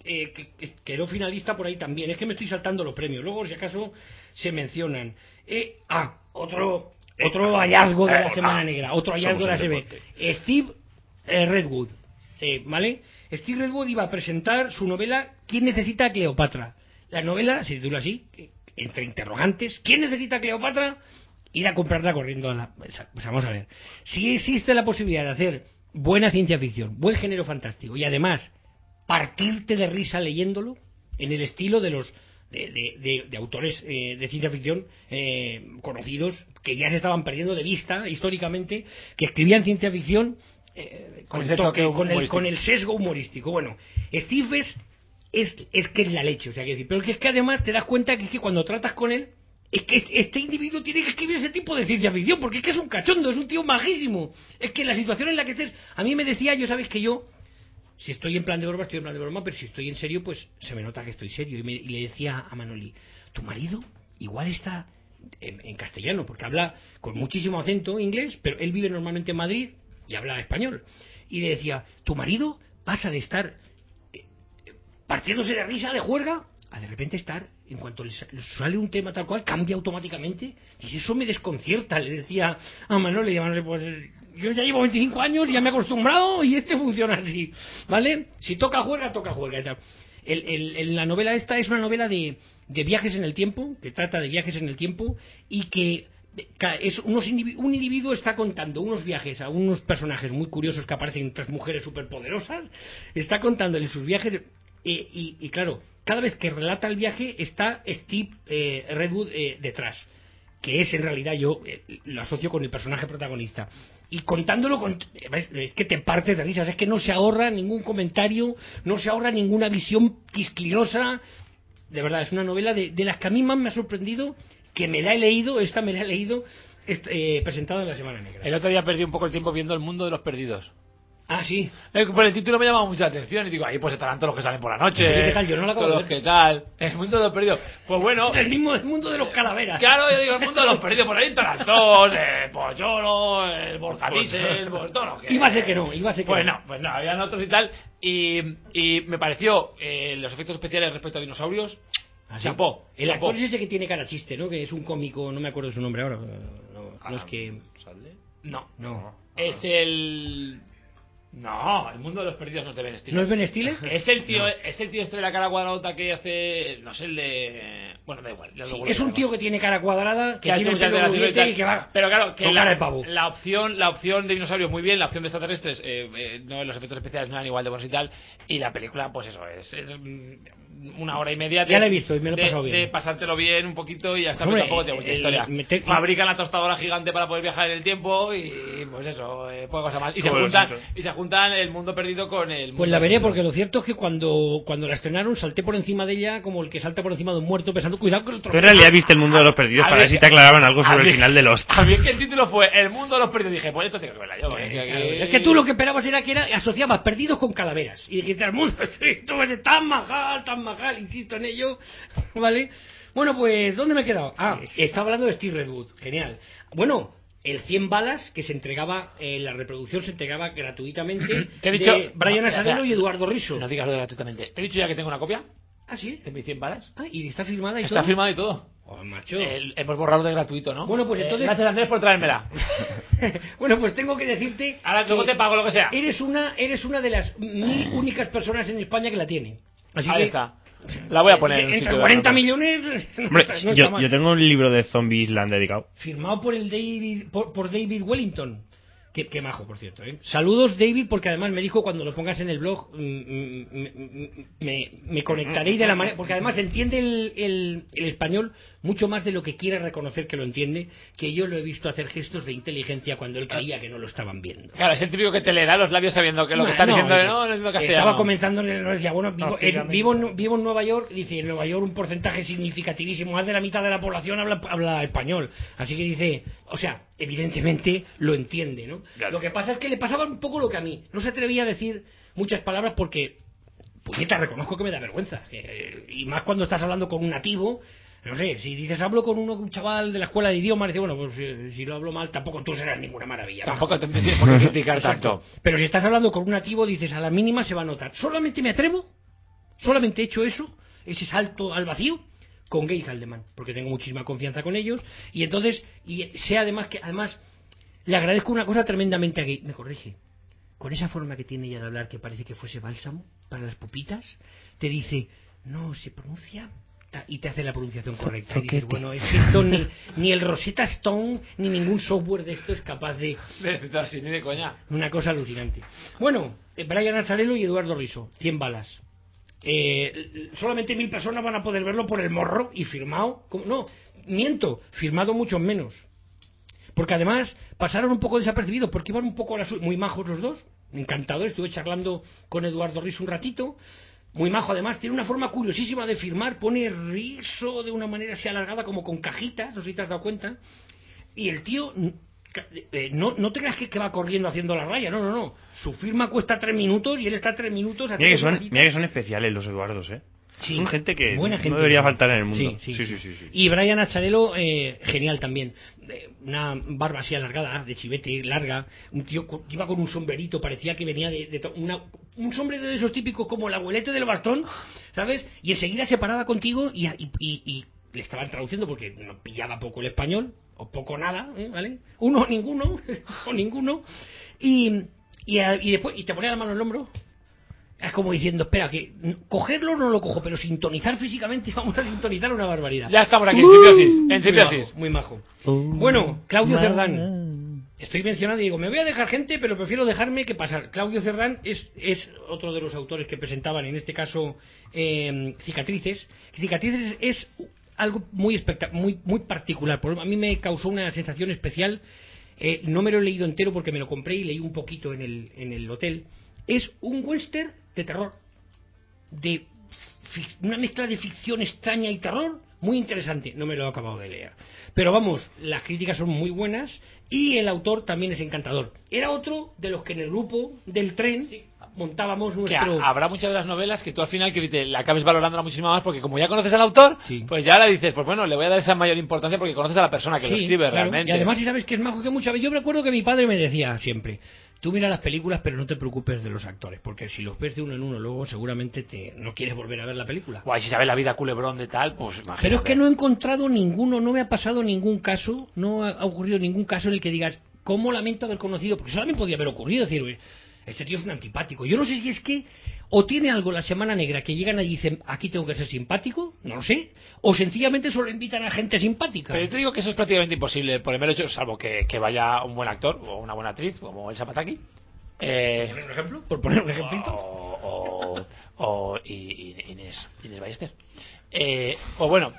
eh, que, que quedó finalista por ahí también. Es que me estoy saltando los premios. Luego, si acaso, se mencionan. Eh, ah, otro otro hallazgo de la Semana Negra. Otro hallazgo de la S B. Steve eh, Redwood. Eh, ¿Vale? Steve Redwood iba a presentar su novela ¿Quién necesita a Cleopatra? La novela se titula así, entre interrogantes. ¿Quién necesita a Cleopatra? Ir a comprarla corriendo a la... Pues vamos a ver. Si existe la posibilidad de hacer buena ciencia ficción, buen género fantástico, y además partirte de risa leyéndolo, en el estilo de los de, de, de, de autores eh, de ciencia ficción eh, conocidos, que ya se estaban perdiendo de vista históricamente, que escribían ciencia ficción eh, con, con, toque, con, el, con el sesgo humorístico. Bueno, Steve es, es, es que es la leche, o sea, que decir, pero que es que además te das cuenta que, es que cuando tratas con él, es que este individuo tiene que escribir ese tipo de ciencia ficción, porque es que es un cachondo, es un tío majísimo. Es que la situación en la que estés, a mí me decía, yo sabes que yo, si estoy en plan de broma, estoy en plan de broma, pero si estoy en serio, pues se me nota que estoy serio. Y, me, y le decía a Manoli, tu marido igual está en, en castellano, porque habla con muchísimo acento inglés, pero él vive normalmente en Madrid y habla español. Y le decía, tu marido pasa de estar eh, partiéndose de risa, de juerga, a de repente estar, en cuanto le sale un tema tal cual, cambia automáticamente. Y eso me desconcierta, le decía a Manoli, a Manoli, pues yo ya llevo veinticinco años, ya me he acostumbrado y este funciona así, ¿vale? Si toca juega, toca juega y tal. El, el, el, la novela esta es una novela de, de viajes en el tiempo, que trata de viajes en el tiempo y que es unos individu- un individuo está contando unos viajes a unos personajes muy curiosos que aparecen, tres mujeres superpoderosas, está contándole sus viajes eh, y, y claro, cada vez que relata el viaje está Steve eh, Redwood eh, detrás, que es en realidad, yo eh, lo asocio con el personaje protagonista, y contándolo con, es que te partes de risas, es que no se ahorra ningún comentario, no se ahorra ninguna visión quisquillosa. De verdad, es una novela de, de las que a mí más me ha sorprendido, que me la he leído, esta me la he leído eh, presentada en la Semana Negra. El otro día perdí un poco el tiempo viendo El Mundo de los Perdidos. Ah, sí. Eh, por el título me llama mucha atención y digo, ahí pues estarán todos los que salen por la noche. ¿Qué tal? Yo no la acabo todos de los ver. que tal. El Mundo de los Perdidos. Pues bueno. El mismo el mundo de los calaveras. Claro, yo digo, El Mundo de los Perdidos. Por ahí estarán todos, eh, Pollolo, el Borja Diesel, pues todo lo que... Iba a ser que no, iba a ser que pues no. no. Pues no, habían otros y tal. Y, y me pareció eh, los efectos especiales respecto a dinosaurios. ¿Ah, sí? Chapó. El chapó. actor es ese que tiene cara chiste, ¿no? Que es un cómico, no me acuerdo de su nombre ahora. No, no es que... No. No. Es el... No, El Mundo de los Perdidos no es de Ben Stiller. ¿No es Ben Stiller? Es el tío, No. es el tío este de la cara cuadradota que hace, no sé, el de, bueno, da igual. Sí, es un tío que tiene cara cuadrada, que, que ha tiene hecho el muchas pelo de las brillante y que va pero claro, que con la, cara de pavo. la opción, la opción de dinosaurios muy bien, la opción de extraterrestres, eh, eh, no, los efectos especiales no eran igual de buenos y tal, y la película, pues eso es, es una hora y media de, ya la he visto y me lo he de, pasado bien. de pasártelo bien un poquito y ya está, Hombre, pero tampoco tiene mucha el- historia. me te- Fabrican la tostadora gigante para poder viajar en el tiempo y pues eso, eh, poca cosa más. Y se Como los juntan, Simpsons. y se juntan el mundo perdido con el mundo Pues la veré, perdido. porque lo cierto es que cuando, cuando la estrenaron salté por encima de ella como el que salta por encima de un muerto pensando, cuidado con el Tú trofeo. en realidad viste El Mundo de los Perdidos A para ver, ver si te aclaraban algo a sobre ver, el final de Lost. A mí es que el título fue El Mundo de los Perdidos. Dije, pues esto tengo que verla yo. Eh, porque claro, aquí- es que tú lo que esperabas era que era, asociabas perdidos con calaveras y dijiste al mundo, esto es tan majal, tan majal, insisto en ello, ¿vale? Bueno, pues, ¿dónde me he quedado? Ah, estaba hablando de Steve Redwood, genial. Bueno, el cien balas que se entregaba, eh, la reproducción se entregaba gratuitamente Te he dicho- de Brian no, Asadelo espera, y Eduardo Risso. No digas lo de gratuitamente. Te he dicho ya que tengo una copia Ah, sí. de mis cien balas. Ah, y está firmada y Está todo. firmado y todo. Oh, macho. El- hemos borrado de gratuito, ¿no? Bueno, pues Eh, entonces- gracias, Andrés, por traérmela. Bueno, pues tengo que decirte. Ahora que luego te pago lo que sea. Eres una, eres una de las mil únicas personas en España que la tiene. Así Ahí que, está. La voy a poner en un entre sitio de cuarenta nota. millones. no Hombre, está- no está yo, mal. yo tengo un libro de Zombie Island dedicado. Firmado por el David, por, por David Wellington. Qué, qué majo, por cierto, ¿eh? Saludos, David, porque además me dijo cuando lo pongas en el blog mm, mm, mm, me, me conectaré de la manera... Porque además entiende el, el, el español mucho más de lo que quiere reconocer que lo entiende, que yo lo he visto hacer gestos de inteligencia cuando él creía que no lo estaban viendo. Claro, es el típico que te le da los labios sabiendo que lo que está No, diciendo no, no, no es lo castellano. Estaba comentando en el decía, bueno, vivo, No, en, fíjame. vivo, en, vivo en Nueva York, dice, en Nueva York un porcentaje significativísimo, más de la mitad de la población habla, habla español. Así que dice, o sea, evidentemente lo entiende, ¿no? Claro. Lo que pasa es que le pasaba un poco lo que a mí. No se atrevía a decir muchas palabras porque, puñeta, reconozco que me da vergüenza. Eh, y más cuando estás hablando con un nativo. No sé, si dices hablo con uno, un chaval de la escuela de idiomas, dice, bueno, pues si, si lo hablo mal, tampoco tú serás ninguna maravilla. Tampoco te tienes por qué criticar Exacto. tanto. Pero si estás hablando con un nativo, dices, a la mínima se va a notar. Solamente me atrevo Solamente he hecho eso, ese salto al vacío, con Gay Haldeman, porque tengo muchísima confianza con ellos, y entonces, y sé además que, además, le agradezco una cosa tremendamente a Gay, me corrige, con esa forma que tiene ella de hablar que parece que fuese bálsamo para las pupitas, te dice, no, se pronuncia, y te hace la pronunciación correcta, y dices, bueno, es que esto ni, ni el Rosetta Stone, ni ningún software de esto es capaz de... De así, ni de coña. Una cosa alucinante. Bueno, Brian Azzarello y Eduardo Risso, cien balas. Eh, solamente mil personas van a poder verlo por el morro y firmado, ¿cómo? No, miento, firmado mucho menos, porque además pasaron un poco desapercibidos porque iban un poco a la su- muy majos los dos, encantador. Estuve charlando con Eduardo Risso un ratito, muy majo además, tiene una forma curiosísima de firmar, pone Risso de una manera así alargada como con cajitas, no sé si te has dado cuenta, y el tío eh, no, no te creas que, que va corriendo haciendo la raya, no, no, no, su firma cuesta tres minutos y él está tres minutos Mira que, son, rayitas. mira que son especiales los Eduardos, ¿eh? Sí, son gente que buena no gente, debería sí. faltar en el mundo. Sí, sí, sí, sí. sí, sí, sí. Y Brian Azzarello, eh, genial también. Eh, una barba así alargada, de chivete, larga. Un tío con, iba con un sombrerito, parecía que venía de, de to- una, un sombrero de esos típicos como el abuelete del bastón, ¿sabes? Y enseguida se paraba contigo y, y, y, y le estaban traduciendo porque no pillaba poco el español, o poco nada, ¿eh? ¿Vale? Uno, ninguno, o ninguno. Y, y, y después, y te ponía la mano en el hombro. Es como diciendo, espera, que cogerlo no lo cojo, pero sintonizar físicamente, vamos a sintonizar una barbaridad. Ya estamos aquí, en simbiosis. En simbiosis. Muy majo, muy majo. Bueno, Claudio Cerdán. Estoy mencionando y digo, me voy a dejar gente, pero prefiero dejarme que pasar. Claudio Cerdán es, es otro de los autores que presentaban, en este caso, eh, Cicatrices. Cicatrices es algo muy espectac- muy, muy particular. Por- A mí me causó una sensación especial. Eh, no me lo he leído entero porque me lo compré y leí un poquito en el, en el hotel. Es un western de terror, de fic- una mezcla de ficción extraña y terror muy interesante. No me lo he acabado de leer, pero vamos, las críticas son muy buenas y el autor también es encantador. Era otro de los que en el grupo del tren sí. montábamos Que nuestro... ha- habrá muchas de las novelas que tú al final que te la acabes valorándola muchísimo más porque como ya conoces al autor, Sí. pues ya le dices, pues bueno, le voy a dar esa mayor importancia porque conoces a la persona que lo Sí, escribe claro. realmente. Y además, si sabes que es majo, que muchas veces... Yo recuerdo que mi padre me decía siempre, tú mira las películas pero no te preocupes de los actores, porque si los ves de uno en uno luego seguramente te no quieres volver a ver la película. Guay, si sabes la vida culebrón de tal, pues imagínate. Pero es que no he encontrado ninguno, no me ha pasado ningún caso, no ha ocurrido ningún caso en el que digas, ¿cómo lamento haber conocido? Porque solamente podía haber ocurrido, decir, "Oye, este tío es un antipático". Yo no sé si es que o tiene algo la Semana Negra que llegan allí y dicen, aquí tengo que ser simpático, no lo sé, o sencillamente solo invitan a gente simpática. Pero yo te digo que eso es prácticamente imposible por el mero hecho, salvo que, que vaya un buen actor o una buena actriz, como Elsa Pataky. Eh, ¿Por poner un ejemplo? ¿Por poner un ejemplito? o, o, o y, y- Inés, Inés Ballester. Eh, o bueno,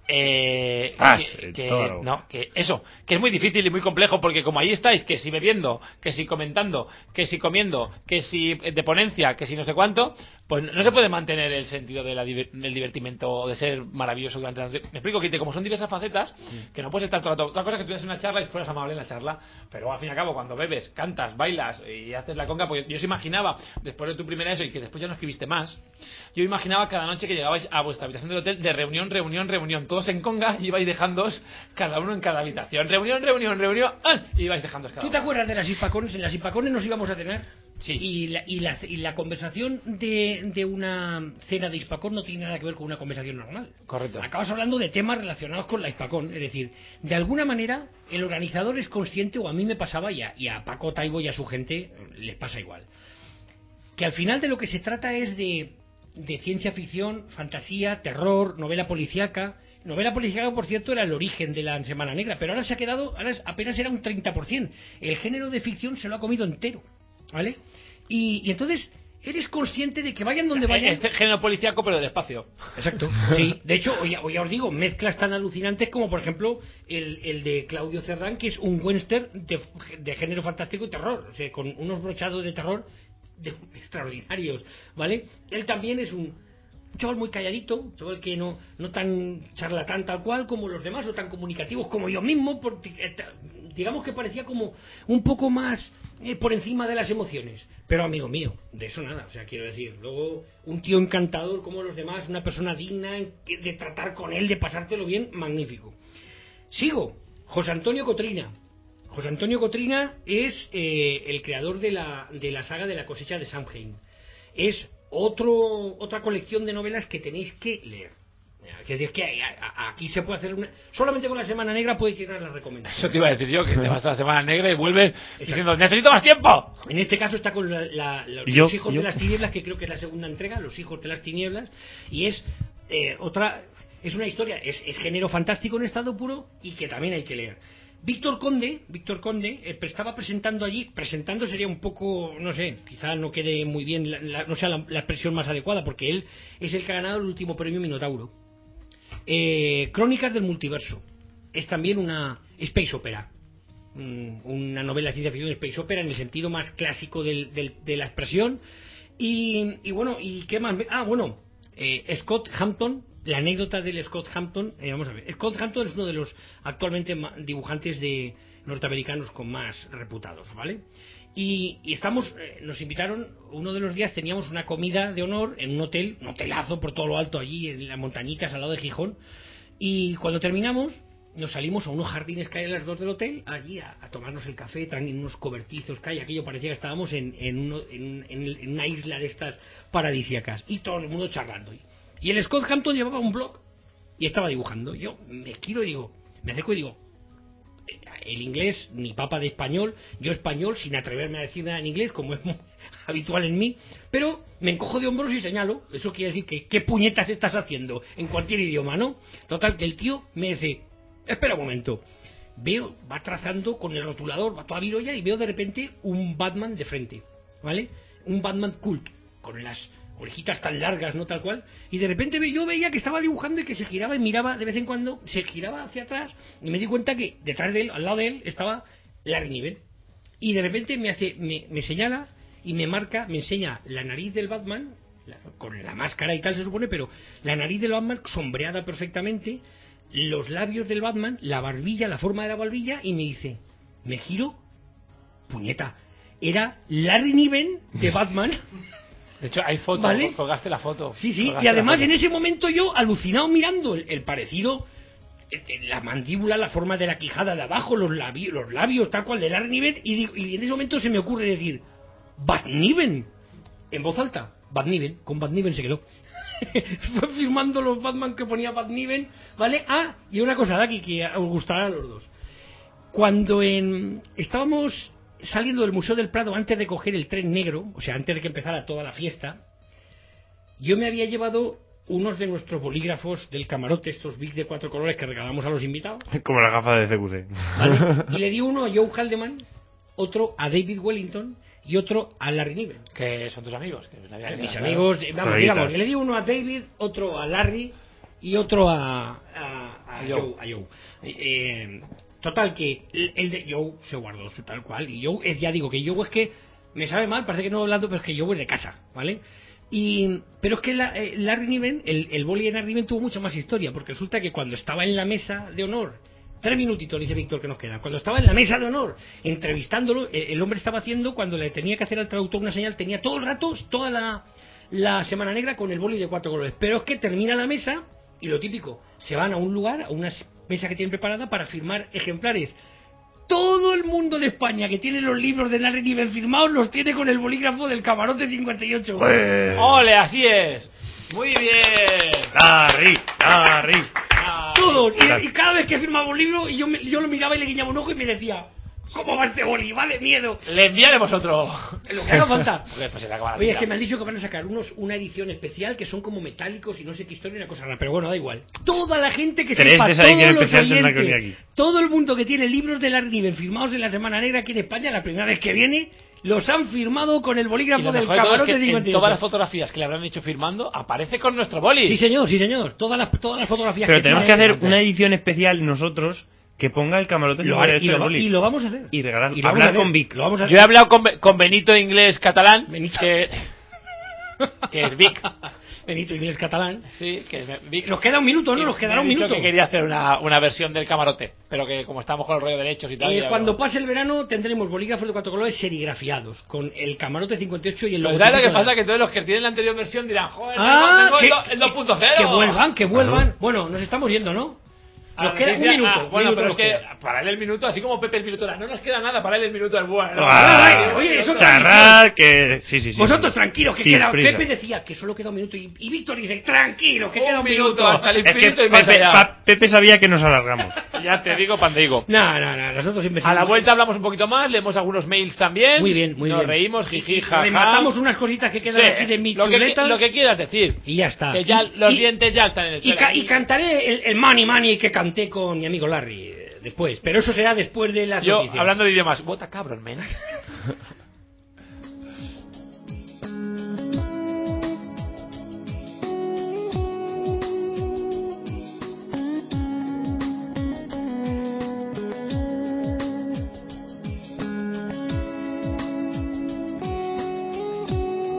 eh, Ah, que, sí, que- todo. no, que eso, que es muy difícil y muy complejo porque como ahí estáis, que si bebiendo, que si comentando, que si comiendo, que si de ponencia, que si no sé cuánto, pues no se puede mantener el sentido de la diver- del divertimento o de ser maravilloso durante la... Me explico, que como son diversas facetas, que no puedes estar todo el rato. Otra cosa es que tuvieras una charla y fueras amable en la charla, pero al fin y al cabo cuando bebes, cantas, bailas y haces la conga, pues yo se imaginaba, después de tu primera eso y que después ya no escribiste más, yo imaginaba cada noche que llegabais a vuestra habitación del hotel de reunión, reunión, reunión, todos en conga y ibais dejándoos cada uno en cada habitación, reunión, reunión, reunión, ¡ah! Y ibais dejándoos cada ¿Tú te uno. acuerdas de las hispacones? En las hispacones nos íbamos a cenar. Sí. Y la, y la, y la conversación de, de una cena de hispacón no tiene nada que ver con una conversación normal. Correcto. Acabas hablando de temas relacionados con la hispacón. Es decir, de alguna manera el organizador es consciente, o a mí me pasaba, y a, y a Paco Taibo y a su gente les pasa igual, que al final de lo que se trata es de, de ciencia ficción, fantasía, terror, novela policíaca. Novela policíaca, por cierto, era el origen de la Semana Negra, pero ahora se ha quedado, ahora es- apenas era un treinta por ciento. El género de ficción se lo ha comido entero, ¿vale? Y, y entonces eres consciente de que vayan donde vayan. Este género policíaco pero del espacio. Exacto. Sí, de hecho, hoy, hoy ya os digo, mezclas tan alucinantes como, por ejemplo, el, el de Claudio Cerdán, que es un western de, de género fantástico y terror, o sea, con unos brochados de terror de- extraordinarios, ¿vale? Él también es un, un chaval muy calladito, un chaval que no, no tan charlatán tal cual como los demás, o tan comunicativos como yo mismo, porque, eh, ta- digamos que parecía como un poco más eh, por encima de las emociones. Pero amigo mío, de eso nada, o sea, quiero decir, luego un tío encantador como los demás, una persona digna de tratar con él, de pasártelo bien, magnífico. Sigo, José Antonio Cotrina. José Antonio Cotrina es eh, el creador de la, de la saga de la cosecha de Samhain. Es otro otra colección de novelas que tenéis que leer. Es decir, que aquí se puede hacer una... Solamente con la Semana Negra puedes llegar a las recomendaciones. Eso te iba a decir yo, que te vas a la Semana Negra y vuelves diciendo, ¡necesito más tiempo! En este caso está con la, la, la, yo, Los Hijos yo. de las Tinieblas, que creo que es la segunda entrega, Los Hijos de las Tinieblas, y es eh, otra... Es una historia, es, es género fantástico en estado puro y que también hay que leer. Víctor Conde, Víctor Conde eh, estaba presentando allí, presentando sería un poco, no sé, quizá no quede muy bien, la, la, no sea la, la expresión más adecuada, porque él es el que ha ganado el último premio Minotauro. Eh, Crónicas del Multiverso. Es también una space opera. Mm, una novela de ciencia ficción space opera en el sentido más clásico del, del, de la expresión. Y, y bueno, ¿y qué más? Ah, bueno, eh, Scott Hampton. La anécdota del Scott Hampton, eh, vamos a ver, Scott Hampton es uno de los actualmente dibujantes de norteamericanos con más reputados, ¿vale? Y, y estamos, eh, nos invitaron, uno de los días teníamos una comida de honor en un hotel, un hotelazo por todo lo alto allí, en las montañitas al lado de Gijón, y cuando terminamos nos salimos a unos jardines que hay en las dos del hotel, allí a, a tomarnos el café, traen unos cobertizos que hay, aquello parecía que estábamos en, en, uno, en, en, en una isla de estas paradisíacas, y todo el mundo charlando. Y el Scott Hampton llevaba un blog y estaba dibujando. Yo me quiero y digo, me acerco y digo, el inglés, ni papa de español, yo español, sin atreverme a decir nada en inglés, como es muy habitual en mí, pero me encojo de hombros y señalo. Eso quiere decir que, ¿qué puñetas estás haciendo? En cualquier idioma, ¿no? Total, que el tío me dice, espera un momento. Veo, va trazando con el rotulador, va toda virolla y veo de repente un Batman de frente, ¿vale? Un Batman cult, con las orejitas tan largas, no tal cual, y de repente yo veía que estaba dibujando y que se giraba y miraba de vez en cuando, se giraba hacia atrás, y me di cuenta que detrás de él, al lado de él, estaba Larry Niven, y de repente me hace, me, me señala y me marca, me enseña la nariz del Batman, la, con la máscara y tal se supone, pero la nariz del Batman sombreada perfectamente, los labios del Batman, la barbilla, la forma de la barbilla, y me dice, me giro, puñeta, era Larry Niven de Batman. De hecho, hay fotos, ¿vale? colgaste la foto. Sí, sí, colgaste y además en ese momento yo, alucinado mirando el, el parecido, el, la mandíbula, la forma de la quijada de abajo, los labios, los labios tal cual de Larry Niven, y, digo, y en ese momento se me ocurre decir, Batniven, en voz alta, Batniven, con Batniven se quedó. Fue firmando los Batman que ponía Batniven, ¿vale? Ah, y una cosa de aquí que os gustará a los dos. Cuando en, estábamos saliendo del Museo del Prado antes de coger el tren negro, o sea, antes de que empezara toda la fiesta, yo me había llevado unos de nuestros bolígrafos del camarote, estos Bic de cuatro colores que regalamos a los invitados. Como la gafa de C Q C. ¿Vale? Y le di uno a Joe Haldeman, otro a David Wellington y otro a Larry Niven. Que son tus amigos. Que no había Mis claro. amigos, vamos, digamos, le di uno a David, otro a Larry y otro a, a, a Joe. A Joe. Eh, total, que el, el de Joe se guardó tal cual. Y Joe, es, ya digo que Joe es que me sabe mal, parece que no hablando, pero es que Joe es de casa, ¿vale? Y, pero es que la, eh, Larry Niven, el, el boli de Larry Niven tuvo mucha más historia, porque resulta que cuando estaba en la mesa de honor, tres minutitos, dice Víctor, que nos quedan, cuando estaba en la mesa de honor, entrevistándolo, el, el hombre estaba haciendo, cuando le tenía que hacer al traductor una señal, tenía todo el rato, toda la, la Semana Negra con el boli de cuatro colores, pero es que termina la mesa, y lo típico, se van a un lugar, a una mesa que tienen preparada para firmar ejemplares. Todo el mundo de España que tiene los libros de Larry Niven firmados los tiene con el bolígrafo del Camarote cincuenta y ocho. ¡Ué! ¡Ole, así es! ¡Muy bien! ¡Larry! ¡Larry! Todos. Y, y cada vez que firmaba un libro, y yo, me, yo lo miraba y le guiñaba un ojo y me decía, ¿cómo va este boli? Vale, miedo. Le enviaremos otro. Lo que haga falta. Porque después se le acaba la Oye, vida. es que me han dicho que van a sacar unos una edición especial que son como metálicos y no sé qué historia y una cosa rara, pero bueno, da igual. Toda la gente que Tres sepa, de esa edición todos los especial tendrá que oyentes, venir aquí. todo el mundo que tiene libros de Larry Niven firmados en la Semana Negra aquí en España, la primera vez que viene, los han firmado con el Y bolígrafo lo del mejor de todo es Camarote que en cincuenta y ocho. todas las fotografías que le habrán hecho firmando aparece con nuestro boli. Sí, señor, sí, señor. Todas las, todas las fotografías Pero que tenemos que tiene- hacer una edición especial nosotros que ponga el Camarote lo, cincuenta y y, ocho lo, del boli. y lo vamos a hacer. Y regalar- Y lo vamos hablar a hacer. con Vic. Lo vamos a Yo he hablado con, Be- con Benito inglés catalán, Benito. que, que es Vic. Benito inglés catalán. Sí, que es Vic. Nos queda un minuto, ¿no? Y Nos me quedará ha un dicho minuto. que quería hacer una, una versión del Camarote, pero que como estamos con el rollo de derechos y tal... Eh, ya cuando no- pase el verano tendremos bolígrafos de cuatro colores serigrafiados con el Camarote cincuenta y ocho y el Pero logotipo. ¿sabes lo que de- pasa? Que todos los que tienen la anterior versión dirán, joder, Ah, tengo que, el, do- el dos punto cero. que vuelvan, que vuelvan. Claro. Bueno, nos estamos yendo, ¿no? A Nos la queda un noticia- minuto. ah, bueno, un minuto pero es nos que queda. para él el minuto, así como Pepe el minuto, era, no nos queda nada, para él el minuto es bueno. Ah, oye, eso charrar, que... Sí, sí, sí. Vosotros sí. tranquilos, que Sin queda. prisa. Pepe decía que solo queda un minuto y, y Víctor dice, tranquilo, que Un queda un minuto, minuto. hasta el Es que infinito y más Pepe, allá. pa- Pepe sabía que nos alargamos. Ya te digo, pan te digo. No, no, no, nosotros siempre A la vuelta hablamos un poquito más, leemos algunos mails también. Muy bien, muy Nos bien. reímos, jiji, Y jaja. rematamos unas cositas que quedan Sí, aquí de mi lo que, chuleta. lo que quieras decir. Y ya está. Que ya Y- los y- dientes ya están en el Y, suelo. ca- y cantaré el, el Money Money que canté con mi amigo Larry eh, después. Pero eso será después de las Yo, noticias. hablando de idiomas, what a cabron, man.